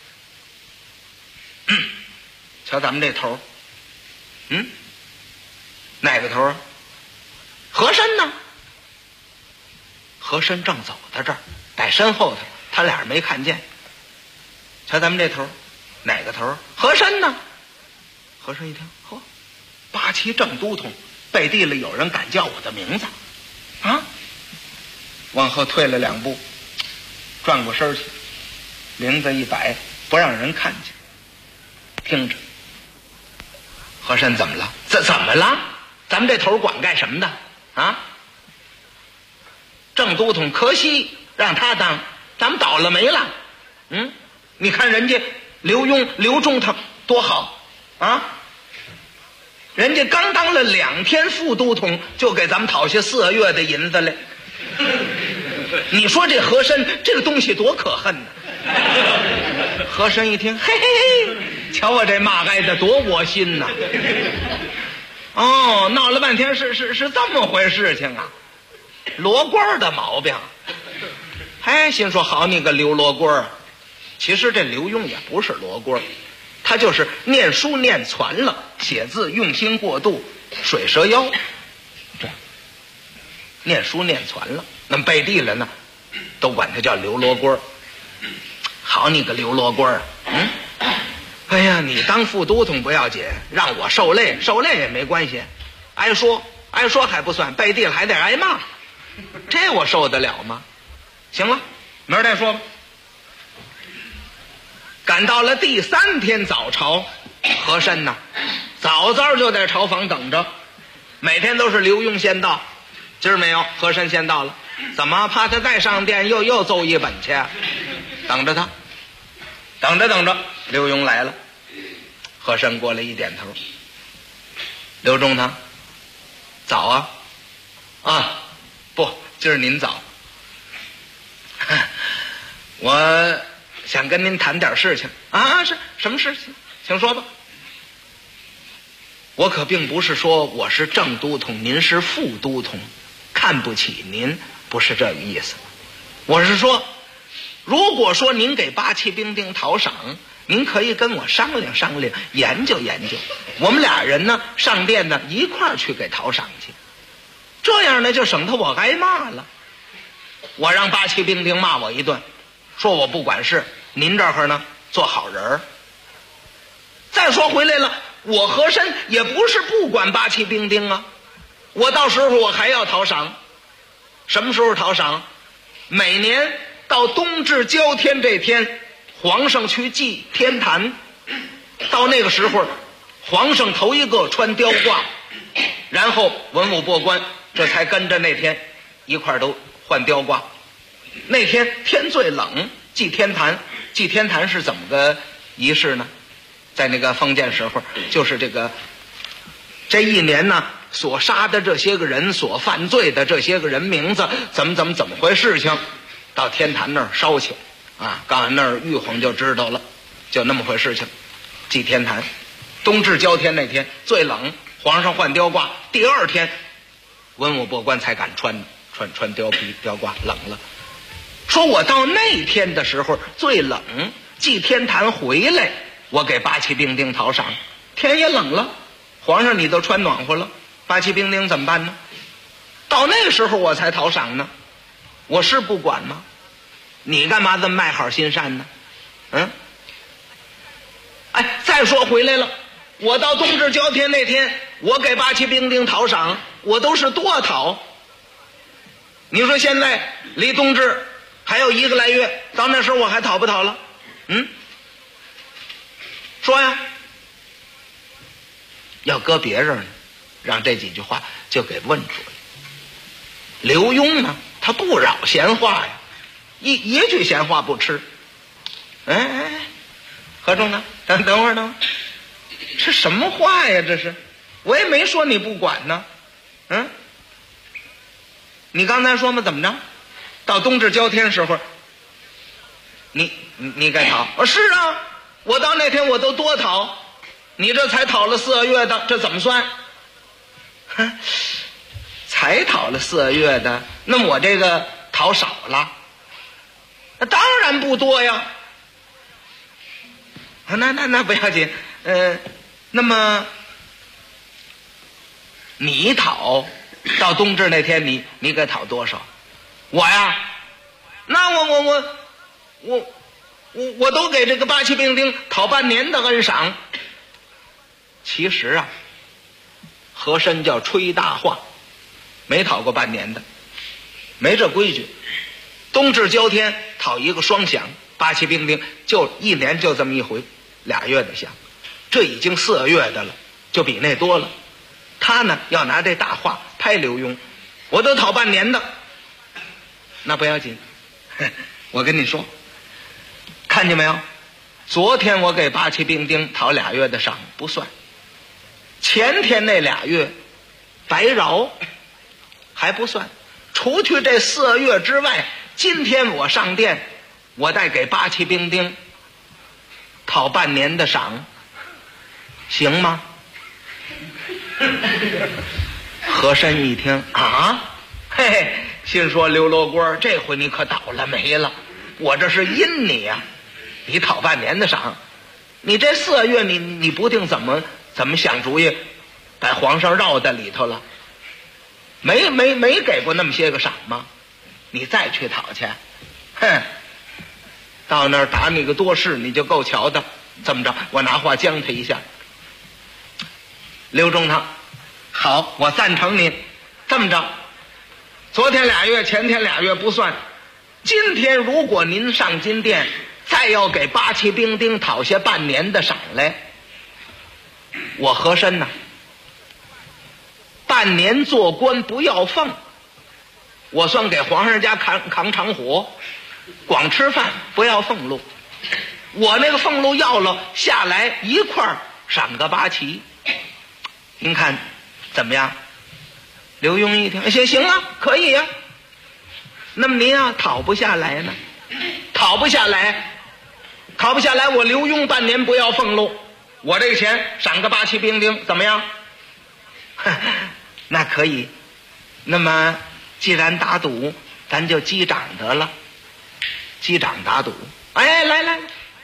Speaker 3: 瞧咱们这头，哪个头啊？和珅呢？和珅正走到这儿，在身后头，他俩人没看见。瞧咱们这头，哪个头？和珅呢？和珅一听，嚯，8旗正都统，背地里有人敢叫我的名字啊！往后退了2步，转过身去，铃子一摆，不让人看见。听着，和珅怎么了？怎么了？咱们这头管干什么的啊？正都统可惜让他当，咱们倒了霉了。你看人家刘墉、刘仲他多好啊！人家刚当了2天副都统，就给咱们讨下4月的银子来。你说这和珅这个东西多可恨呢？和珅一听，嘿嘿嘿，瞧我这骂挨的多窝心呐！哦，闹了半天是这么回事情啊，罗官的毛病。心说好你个刘罗官。其实这刘墉也不是罗官，他就是念书念传了，写字用心过度，水蛇腰。这念书念传了，那么背地了呢，都管他叫刘罗官。好你个刘罗官啊！哎呀，你当副都统不要紧，让我受累也没关系，挨说还不算，背地了还得挨骂，这我受得了吗？行了，明儿再说吧。赶到了第3天早朝，和珅呢，早就在朝房等着，每天都是刘墉先到，今儿没有，和珅先到了。怎么怕他再上殿又奏一本去？等着他，等着，刘墉来了，和珅过来一点头，刘仲他早啊？啊，不，今儿您早。我想跟您谈点事情啊，是什么事情？请说吧。我可并不是说我是正都统，您是副都统，看不起您，不是这个意思。我是说，如果说您给八旗兵丁讨赏，您可以跟我商量商量，研究研究，我们俩人呢上殿呢一块儿去给讨赏去，这样呢就省得我挨骂了。我让八旗兵丁骂我一顿，说我不管事，您这儿呢做好人儿。再说回来了，我和珅也不是不管八旗兵丁啊，我到时候我还要讨赏。什么时候讨赏？每年到冬至交天这天，皇上去祭天坛，到那个时候皇上头一个穿貂褂，然后文武百官这才跟着那天一块都换貂褂。那天天最冷，祭天坛。祭天坛是怎么个仪式呢？在那个封建时候，就是这一年呢所杀的这些个人，所犯罪的这些个人名字怎么回事情，到天坛那儿烧去啊，告诉那儿玉皇就知道了，就那么回事情。祭天坛，冬至交天那天最冷，皇上换貂褂，第二天文武百官才敢穿貂皮貂褂，冷了。说我到那天的时候最冷，祭天坛回来，我给八旗兵丁讨赏，天也冷了，皇上你都穿暖和了，八旗兵丁怎么办呢？到那时候我才讨赏呢，我是不管吗？你干嘛这么卖好心善呢？再说回来了，我到冬至交天那天，我给八旗兵丁讨赏，我都是多讨。你说现在离冬至还有1个来月，到那时候我还讨不讨了？说呀。要搁别人呢，让这几句话就给问住了。刘墉呢，他不扰闲话呀，一句闲话不吃。何仲呢？等会儿，这什么话呀？这是，我也没说你不管呢。你刚才说嘛，怎么着？到冬至交天时候，你该讨？是啊，我到那天我都多讨。你这才讨了4月的，这怎么算？才讨了4月的，那我这个讨少了？当然不多呀。那不要紧。那么你讨到冬至那天，你给讨多少？我呀，那我都给这个八旗兵丁讨半年的恩赏。其实啊，和珅叫吹大话，没讨过半年的，没这规矩。冬至交天讨一个双饷，八旗兵丁就一年就这么一回，2月的饷，这已经4月的了，就比那多了。他呢要拿这大话拍刘墉，我都讨半年的，那不要紧。我跟你说，看见没有？昨天我给八旗兵丁讨2月的赏不算，前天那2月白饶还不算，除去这4月之外，今天我上殿，我再给八旗兵丁讨半年的赏，行吗？和珅一听啊，嘿嘿，心说刘罗锅，这回你可倒了霉了，我这是阴你呀，你讨半年的赏，你这4月你不定怎么想主意，把皇上绕在里头了，没给过那么些个赏吗？你再去讨去，到那儿打你个多事，你就够瞧的。这么着，我拿话将他一下。刘中堂，好，我赞成您。这么着，昨天2月，前天2月不算，今天如果您上金殿，再要给八旗兵丁讨下半年的赏来，我和珅呢，半年做官不要俸，我算给皇上家扛长火，光吃饭不要俸禄，我那个俸禄要了下来一块赏个八旗，您看怎么样？ 刘墉一听，行啊，可以呀。那么您啊，讨不下来呢？讨不下来，我刘墉半年不要俸禄，我这个钱赏个八旗兵丁，怎么样？那可以。那么既然打赌，咱就击掌得了。击掌打赌，哎，来，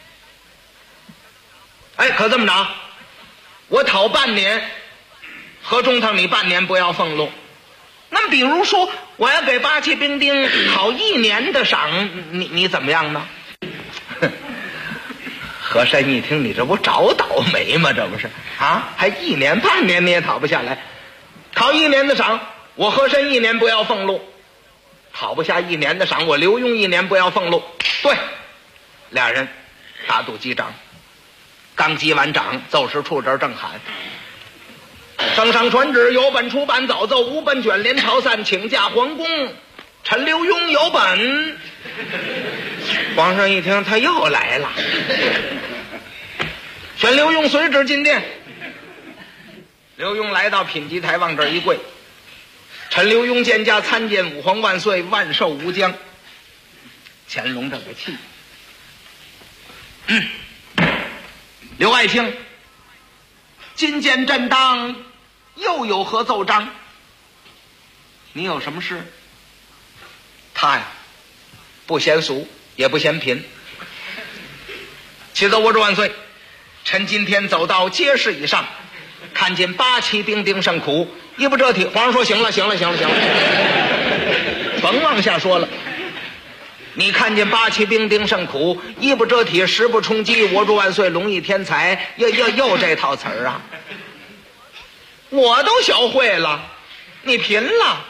Speaker 3: 哎，可这么着，我讨半年，合中头你半年不要俸禄。那么比如说我要给八旗兵丁讨1年的赏，你怎么样呢？和珅一听，你这不找倒霉吗？这不是啊？还1年半年你也讨不下来，讨1年的赏，我和珅1年不要俸禄。讨不下1年的赏，我刘墉1年不要俸禄。对，俩人打赌击掌。刚击完掌，奏事处这儿正喊：圣上传旨，有本出版早奏，无本卷帘逃散，请假皇宫。臣刘墉有本。皇上一听，他又来了，选刘墉随旨进殿。刘墉来到品级台，往这儿一跪：臣刘墉见驾参见吾皇万岁，万寿无疆。乾隆这个气。刘爱卿，今见朕当又有何奏章？你有什么事？他呀，不嫌俗也不嫌贫。启奏我主万岁，臣今天走到街市以上，看见八旗兵丁甚苦，衣不遮体。皇上说行了，甭往下说了。你看见八旗兵丁甚苦，衣不遮体，食不充饥，我主万岁龙翼天才，又这套词儿啊！我都学会了，你贫了。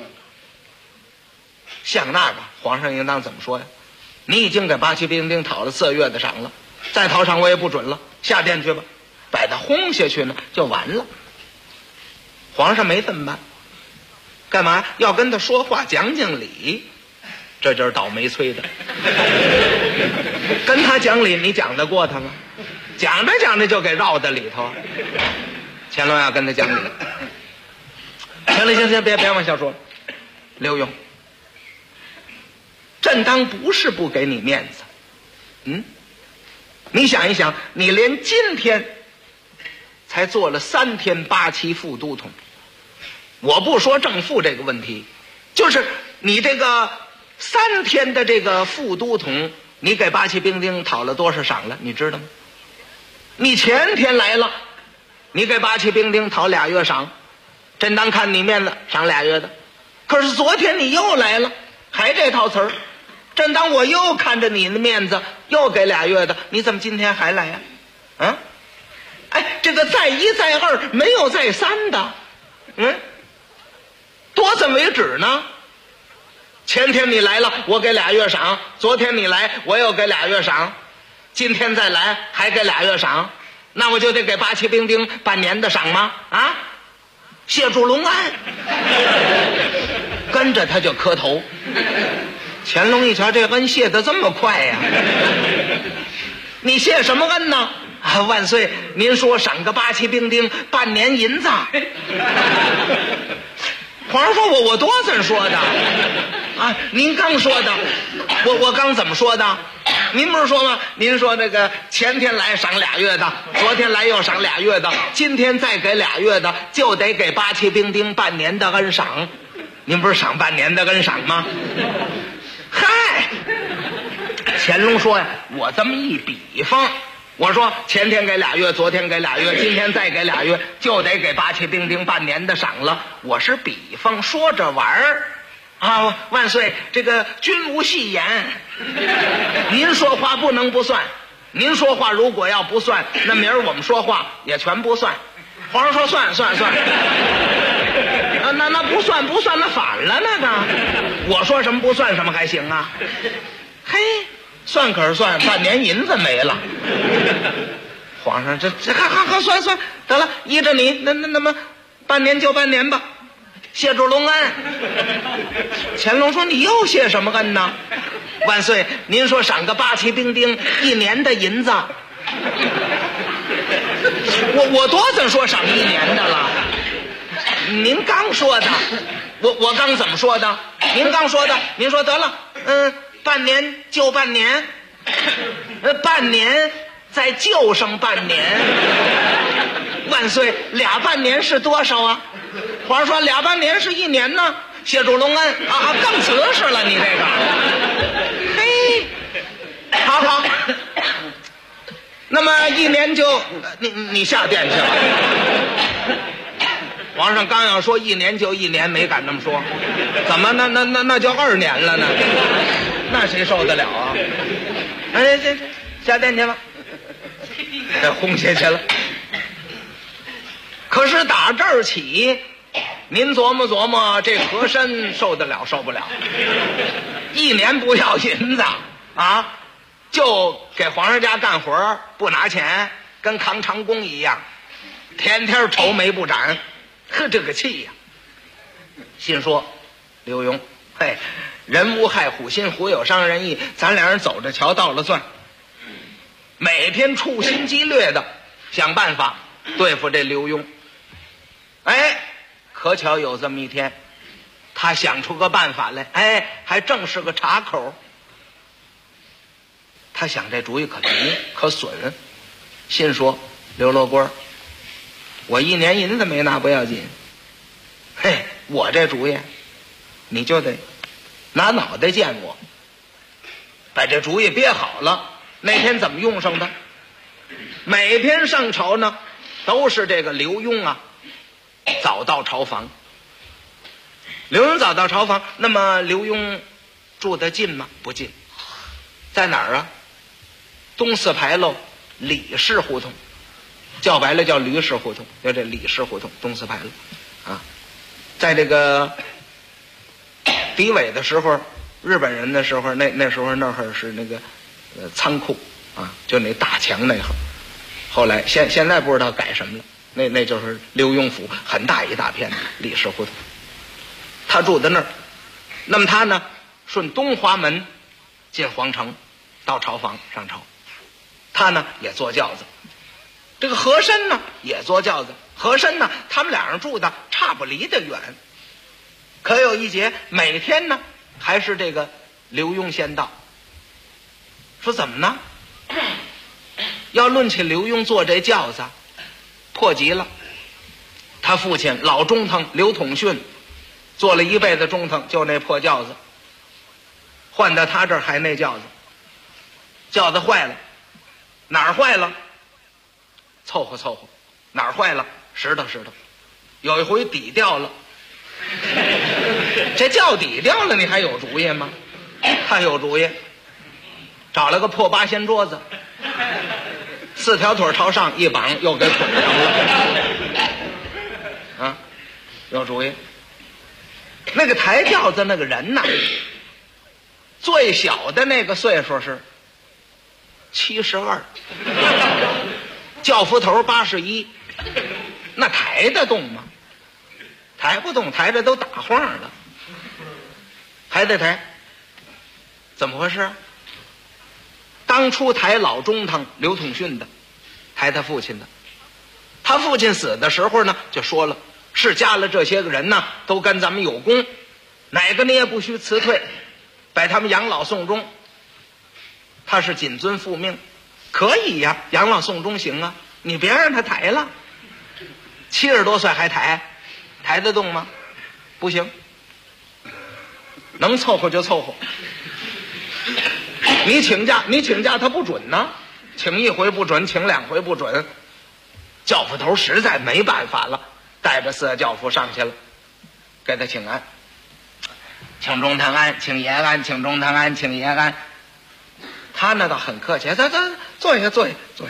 Speaker 3: 像那个皇上应当怎么说呀？你已经给八旗兵丁讨了4月的赏了，再讨赏我也不准了，下殿去吧，把他轰下去呢就完了。皇上没这么办，干嘛要跟他说话讲理？这就是倒霉催的。跟他讲理，你讲得过他吗？讲着就给绕在里头。乾隆要跟他讲理，行，别往下说。刘墉，朕当不是不给你面子。你想一想，你连今天才做了3天八旗副都统，我不说正副这个问题，就是你这个3天的这个副都统，你给八旗兵丁讨了多少赏了？你知道吗？你前天来了，你给八旗兵丁讨2月赏，朕当看你面子赏2月的。可是昨天你又来了，还这套词儿，朕当我又看着你的面子，又给2月的，你怎么今天还来呀？这个再1再2没有再3的，多怎为止呢？前天你来了，我给2月赏；昨天你来，我又给2月赏；今天再来，还给2月赏。那我就得给八旗兵丁半年的赏吗？谢主隆安。跟着他就磕头。乾隆一瞧，这恩谢得这么快呀！你谢什么恩呢？万岁，您说赏个八旗兵丁半年银子。皇上说我多怎说的您刚说的，我刚怎么说的？您不是说吗？您说这个前天来赏2月的，昨天来又赏2月的，今天再给2月的，就得给八旗兵丁半年的恩赏。您不是赏半年的恩赏吗？嗨，乾隆说呀，我这么一比方，我说前天给2月，昨天给2月，今天再给2月，就得给八旗兵丁半年的赏了。我是比方说着玩儿万岁，这个君无戏言，您说话不能不算，您说话如果要不算，那明儿我们说话也全不算。皇上说算，那不算，那反了那个。我说什么不算什么还行啊？嘿，算可是算，半年银子没了。皇上这好算得了，依着你，那么半年就半年吧。谢主隆恩。乾隆说你又谢什么恩呢？万岁，您说赏个八旗兵丁1年的银子，我多怎说赏1年的了？ 您刚说的，我刚怎么说的？您刚说的，您说得了，半年就半年，半年再就剩半年，万岁，俩半年是多少啊？皇上说俩半年是1年呢。谢主隆恩啊，更瓷实了，你这个，嘿，好，那么1年就你下殿去了。皇上刚要说1年就1年，没敢那么说，怎么那就2年了呢？那谁受得了啊？哎，这下殿去吧，给轰下去了。可是打这儿起，您琢磨琢磨，这和珅受得了受不了？1年不要银子啊，就给皇上家干活不拿钱，跟扛长工一样，天天愁眉不展，呵，这个气呀！心说刘墉，嘿，人无害虎心，虎有伤人意，咱俩人走着瞧到了算，每天处心积虑的想办法对付这刘墉。哎，可巧有这么一天，他想出个办法来，哎，还正是个岔口。他想这主意可灵可损，心说刘罗锅，我1年银子没拿不要紧，嘿，我这主意你就得拿脑袋见我，把这主意憋好了。那天怎么用上的？每天上朝呢，都是这个刘墉啊早到朝房。刘墉早到朝房，那么刘墉住得近吗？不近，在哪儿啊？东四牌楼李氏胡同，叫白了叫驴氏胡同，叫这李氏胡同，东四牌楼啊。在这个敌伪的时候，日本人的时候，那时候那会儿是那个仓库啊，就那大墙那会儿。后来现在不知道改什么了，那就是刘墉府，很大一大片李氏胡同。他住在那儿，那么他呢顺东华门进皇城，到朝房上朝。他呢也坐轿子，这个和珅呢也坐轿子。和珅呢他们俩人住的差不离得远，可有一节每天呢还是这个刘墉先到。说怎么呢？要论起刘墉坐这轿子破极了，他父亲老中堂刘统训做了一辈子中堂，就那破轿子，换到他这儿还那轿子，轿子坏了，哪儿坏了？凑合凑合，哪儿坏了？石头，有一回底掉了，这轿底掉了，你还有主意吗？他有主意，找了个破八仙桌子，4条腿朝上一绑，又给捆上了。啊，有主意。那个抬轿子那个人呐，最小的那个岁数是72，轿夫头81，那抬得动吗？抬不动，抬着都打晃了，还得抬。怎么回事？当初抬老中堂刘统训的，抬他父亲的。他父亲死的时候呢，就说了，世家了这些个人呢，都跟咱们有功，哪个你也不许辞退，把他们养老送终。他是谨遵父命，可以呀，养老送终行啊，你别让他抬了。70多岁还抬得动吗？不行，能凑合就凑合。你请假他不准呢，请1回不准，请2回不准。教父头实在没办法了，带着4个教父上去了，给他请安，请中堂安，请爷安，请中堂安，请爷安。他呢倒很客气，咱坐下。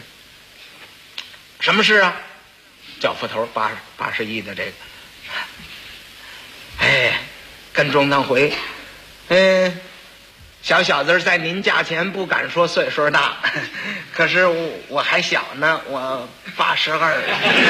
Speaker 3: 什么事啊？教父头81的这个，哎，跟中堂回，小子在您驾前不敢说岁数大，可是我还小呢，我82。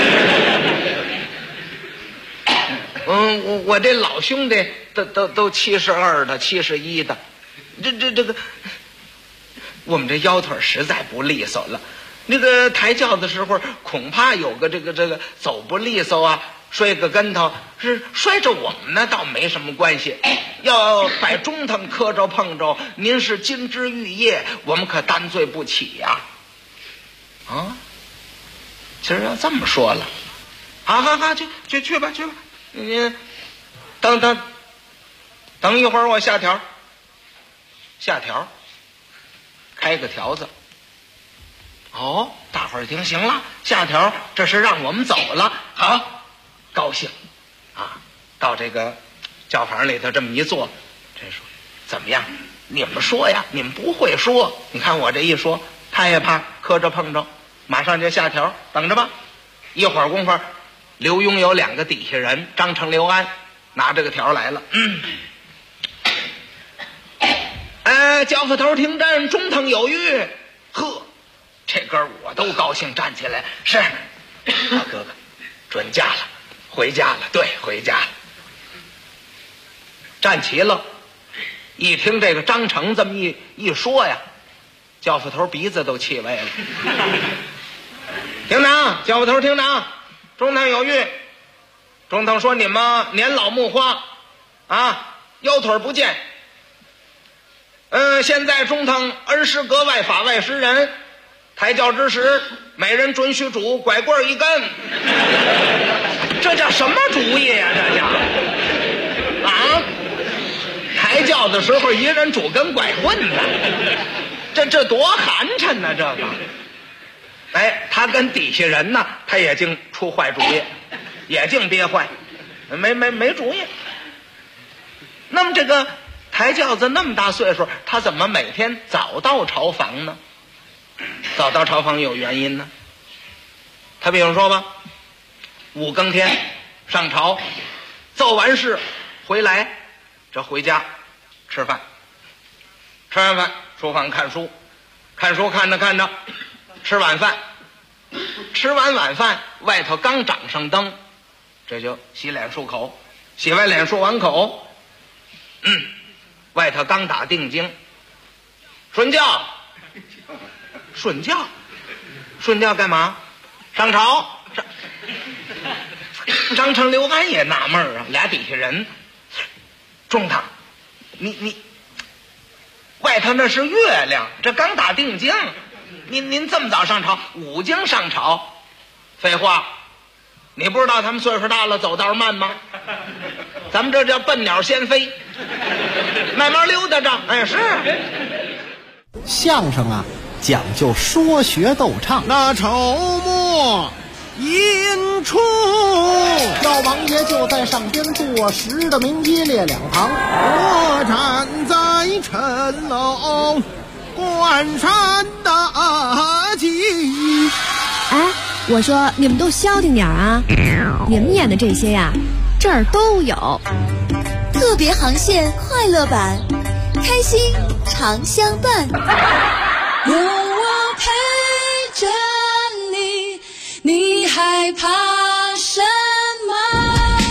Speaker 3: 我这老兄弟都72的71的，这个我们这腰腿实在不利索了。那个抬轿的时候恐怕有个这个走不利索啊， 摔个跟头，是摔着我们呢倒没什么关系，要摆中堂磕着碰着，您是金枝玉叶，我们可担罪不起呀。其实要这么说了，好，就去吧。您等一会儿，我下条，开个条子。大伙儿一听，行了，下条，这是让我们走了，好，高兴啊！到这个教坊里头这么一坐，这说怎么样？你们说呀，你们不会说，你看我这一说，他也怕磕着碰着，马上就下条，等着吧。一会儿功夫，刘墉有2个底下人，张成、刘安拿这个条来了。教父头听朕，中堂有谕。呵，这哥我都高兴，站起来，是大哥哥，准假了，回家了，对，回家了。站齐了，一听这个张成这么一说呀，教父头鼻子都气歪了。听着，教父头听着，中堂有谕。中堂说你们年老木花啊，腰腿不健。现在中堂恩师格外法外施人，抬轿之时，每人准许主拐棍1根。这叫什么主意呀？这叫抬轿的时候一人主根拐棍子，这多寒碜呢！这个，他跟底下人呢，他也净出坏主意，也净憋坏，没主意。那么这个抬轿子那么大岁数，他怎么每天早到朝房呢？早到朝房有原因呢。他比如说吧，5更天上朝，奏完事回来，这回家吃饭，吃完饭书房看书，看着吃晚饭，吃完晚饭外头刚长上灯，这就洗脸漱口，洗完脸漱完口，外头刚打定经，顺觉干嘛？上朝。张成、刘安也纳闷啊，俩底下人，中堂，你外头那是月亮，这刚打定经，您这么早上朝，5更上朝，废话，你不知道他们岁数大了走道慢吗？咱们这叫笨鸟先飞，慢慢溜达着。是
Speaker 22: 相声啊，讲究说学逗唱。那筹末引出，老王爷就在上边坐实的名一列两旁，
Speaker 17: 我站在陈楼观山大计。
Speaker 2: 我说你们都消停点啊！你们演的这些呀，这儿都有。
Speaker 18: 特别航线快乐版，开心常相伴。
Speaker 7: 有我陪着你，你害怕什么？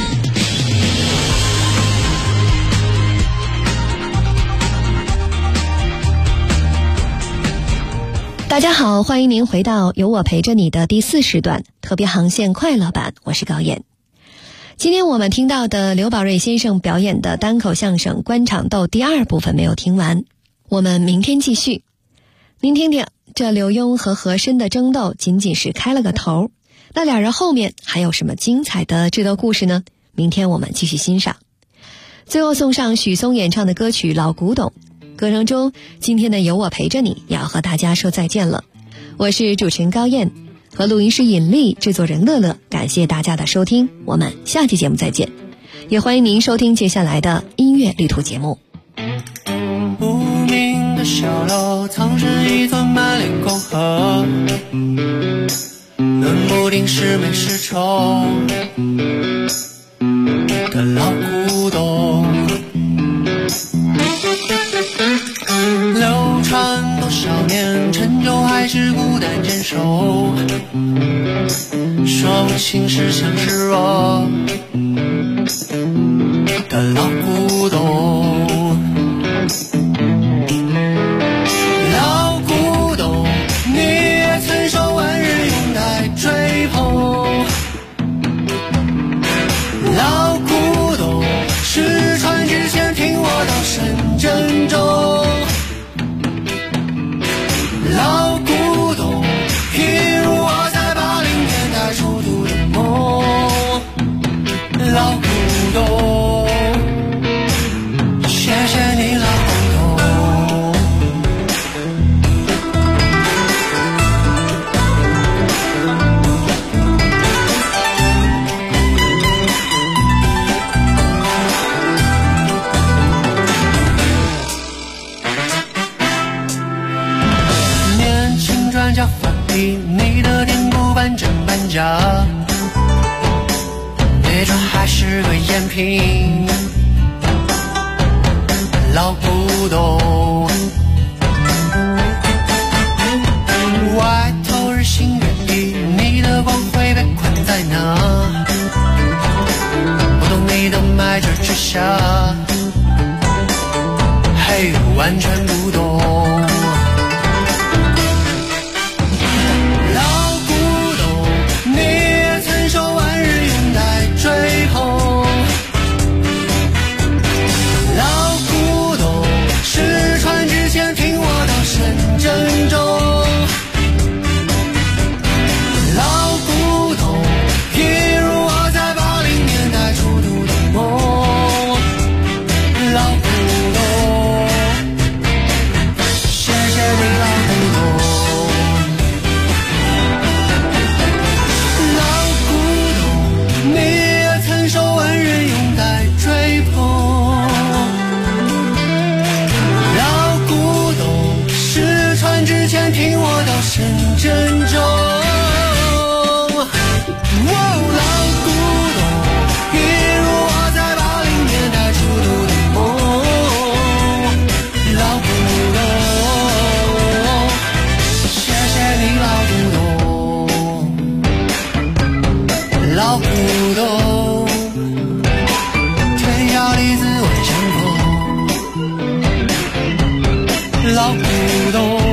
Speaker 2: 大家好，欢迎您回到有我陪着你的第4时段特别航线快乐版，我是高燕。今天我们听到的刘宝瑞先生表演的单口相声《官场斗》第2部分没有听完，我们明天继续。您听听，这刘墉和和珅的争斗仅仅是开了个头，那俩人后面还有什么精彩的智斗故事呢？明天我们继续欣赏。最后送上许嵩演唱的歌曲《老古董》。歌声中，今天的有我陪着你也要和大家说再见了。我是主持人高燕，和录音师尹丽，制作人乐乐，感谢大家的收听，我们下期节目再见。也欢迎您收听接下来的音乐旅途节目。
Speaker 21: 无名的小楼藏着一座满脸沟壑，论不定是美是丑的老古董，流传多少年，陈旧还是孤单坚守，说不清是强是弱的老古董。老古董，你也曾受万人拥戴追捧， 下反应，你的天不半真半假，别装还是个赝品，老古董。外头日新月异，你的光辉被困在哪？不懂你的卖这之下，嘿，完全不懂。老古董，你也曾受万人拥戴追捧。老古董，失传之前听我道声珍重。听我道声珍重，老古董，一如我在80年代初度的梦。老古董，谢谢你老古董，老古董，天涯里自未相逢。老古董。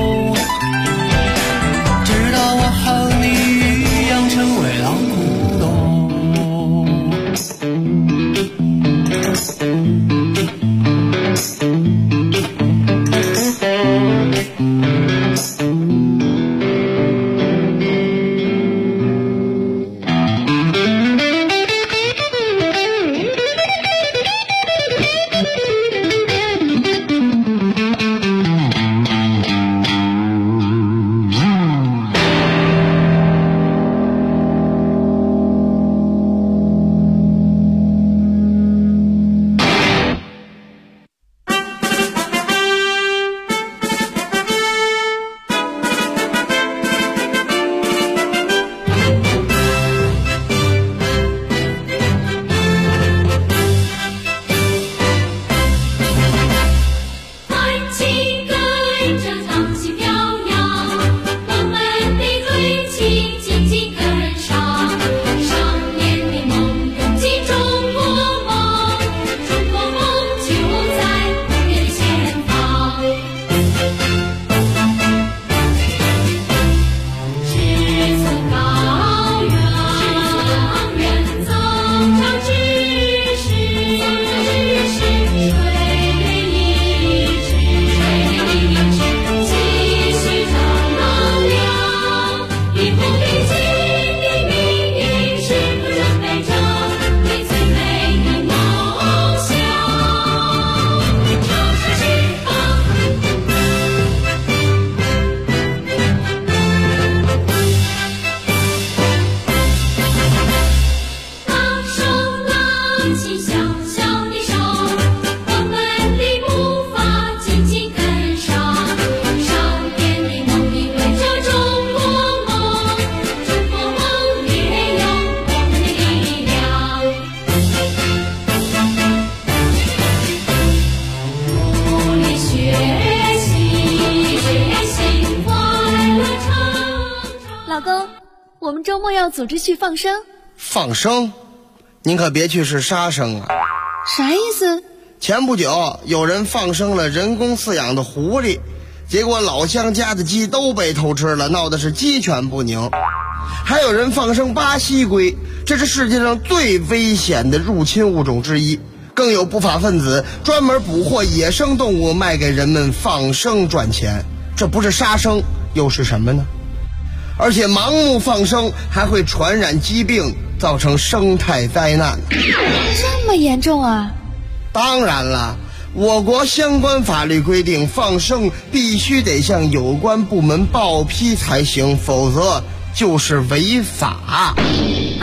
Speaker 18: 我们周末要组织去放生。
Speaker 22: 放生？您可别去是杀生啊！
Speaker 18: 啥意思？
Speaker 22: 前不久有人放生了人工饲养的狐狸，结果老乡家的鸡都被偷吃了，闹得是鸡犬不宁。还有人放生巴西龟，这是世界上最危险的入侵物种之一。更有不法分子专门捕获野生动物卖给人们放生赚钱，这不是杀生又是什么呢？而且盲目放生还会传染疾病，造成生态灾难。
Speaker 18: 这么严重啊？
Speaker 22: 当然了，我国相关法律规定，放生必须得向有关部门报批才行，否则就是违法。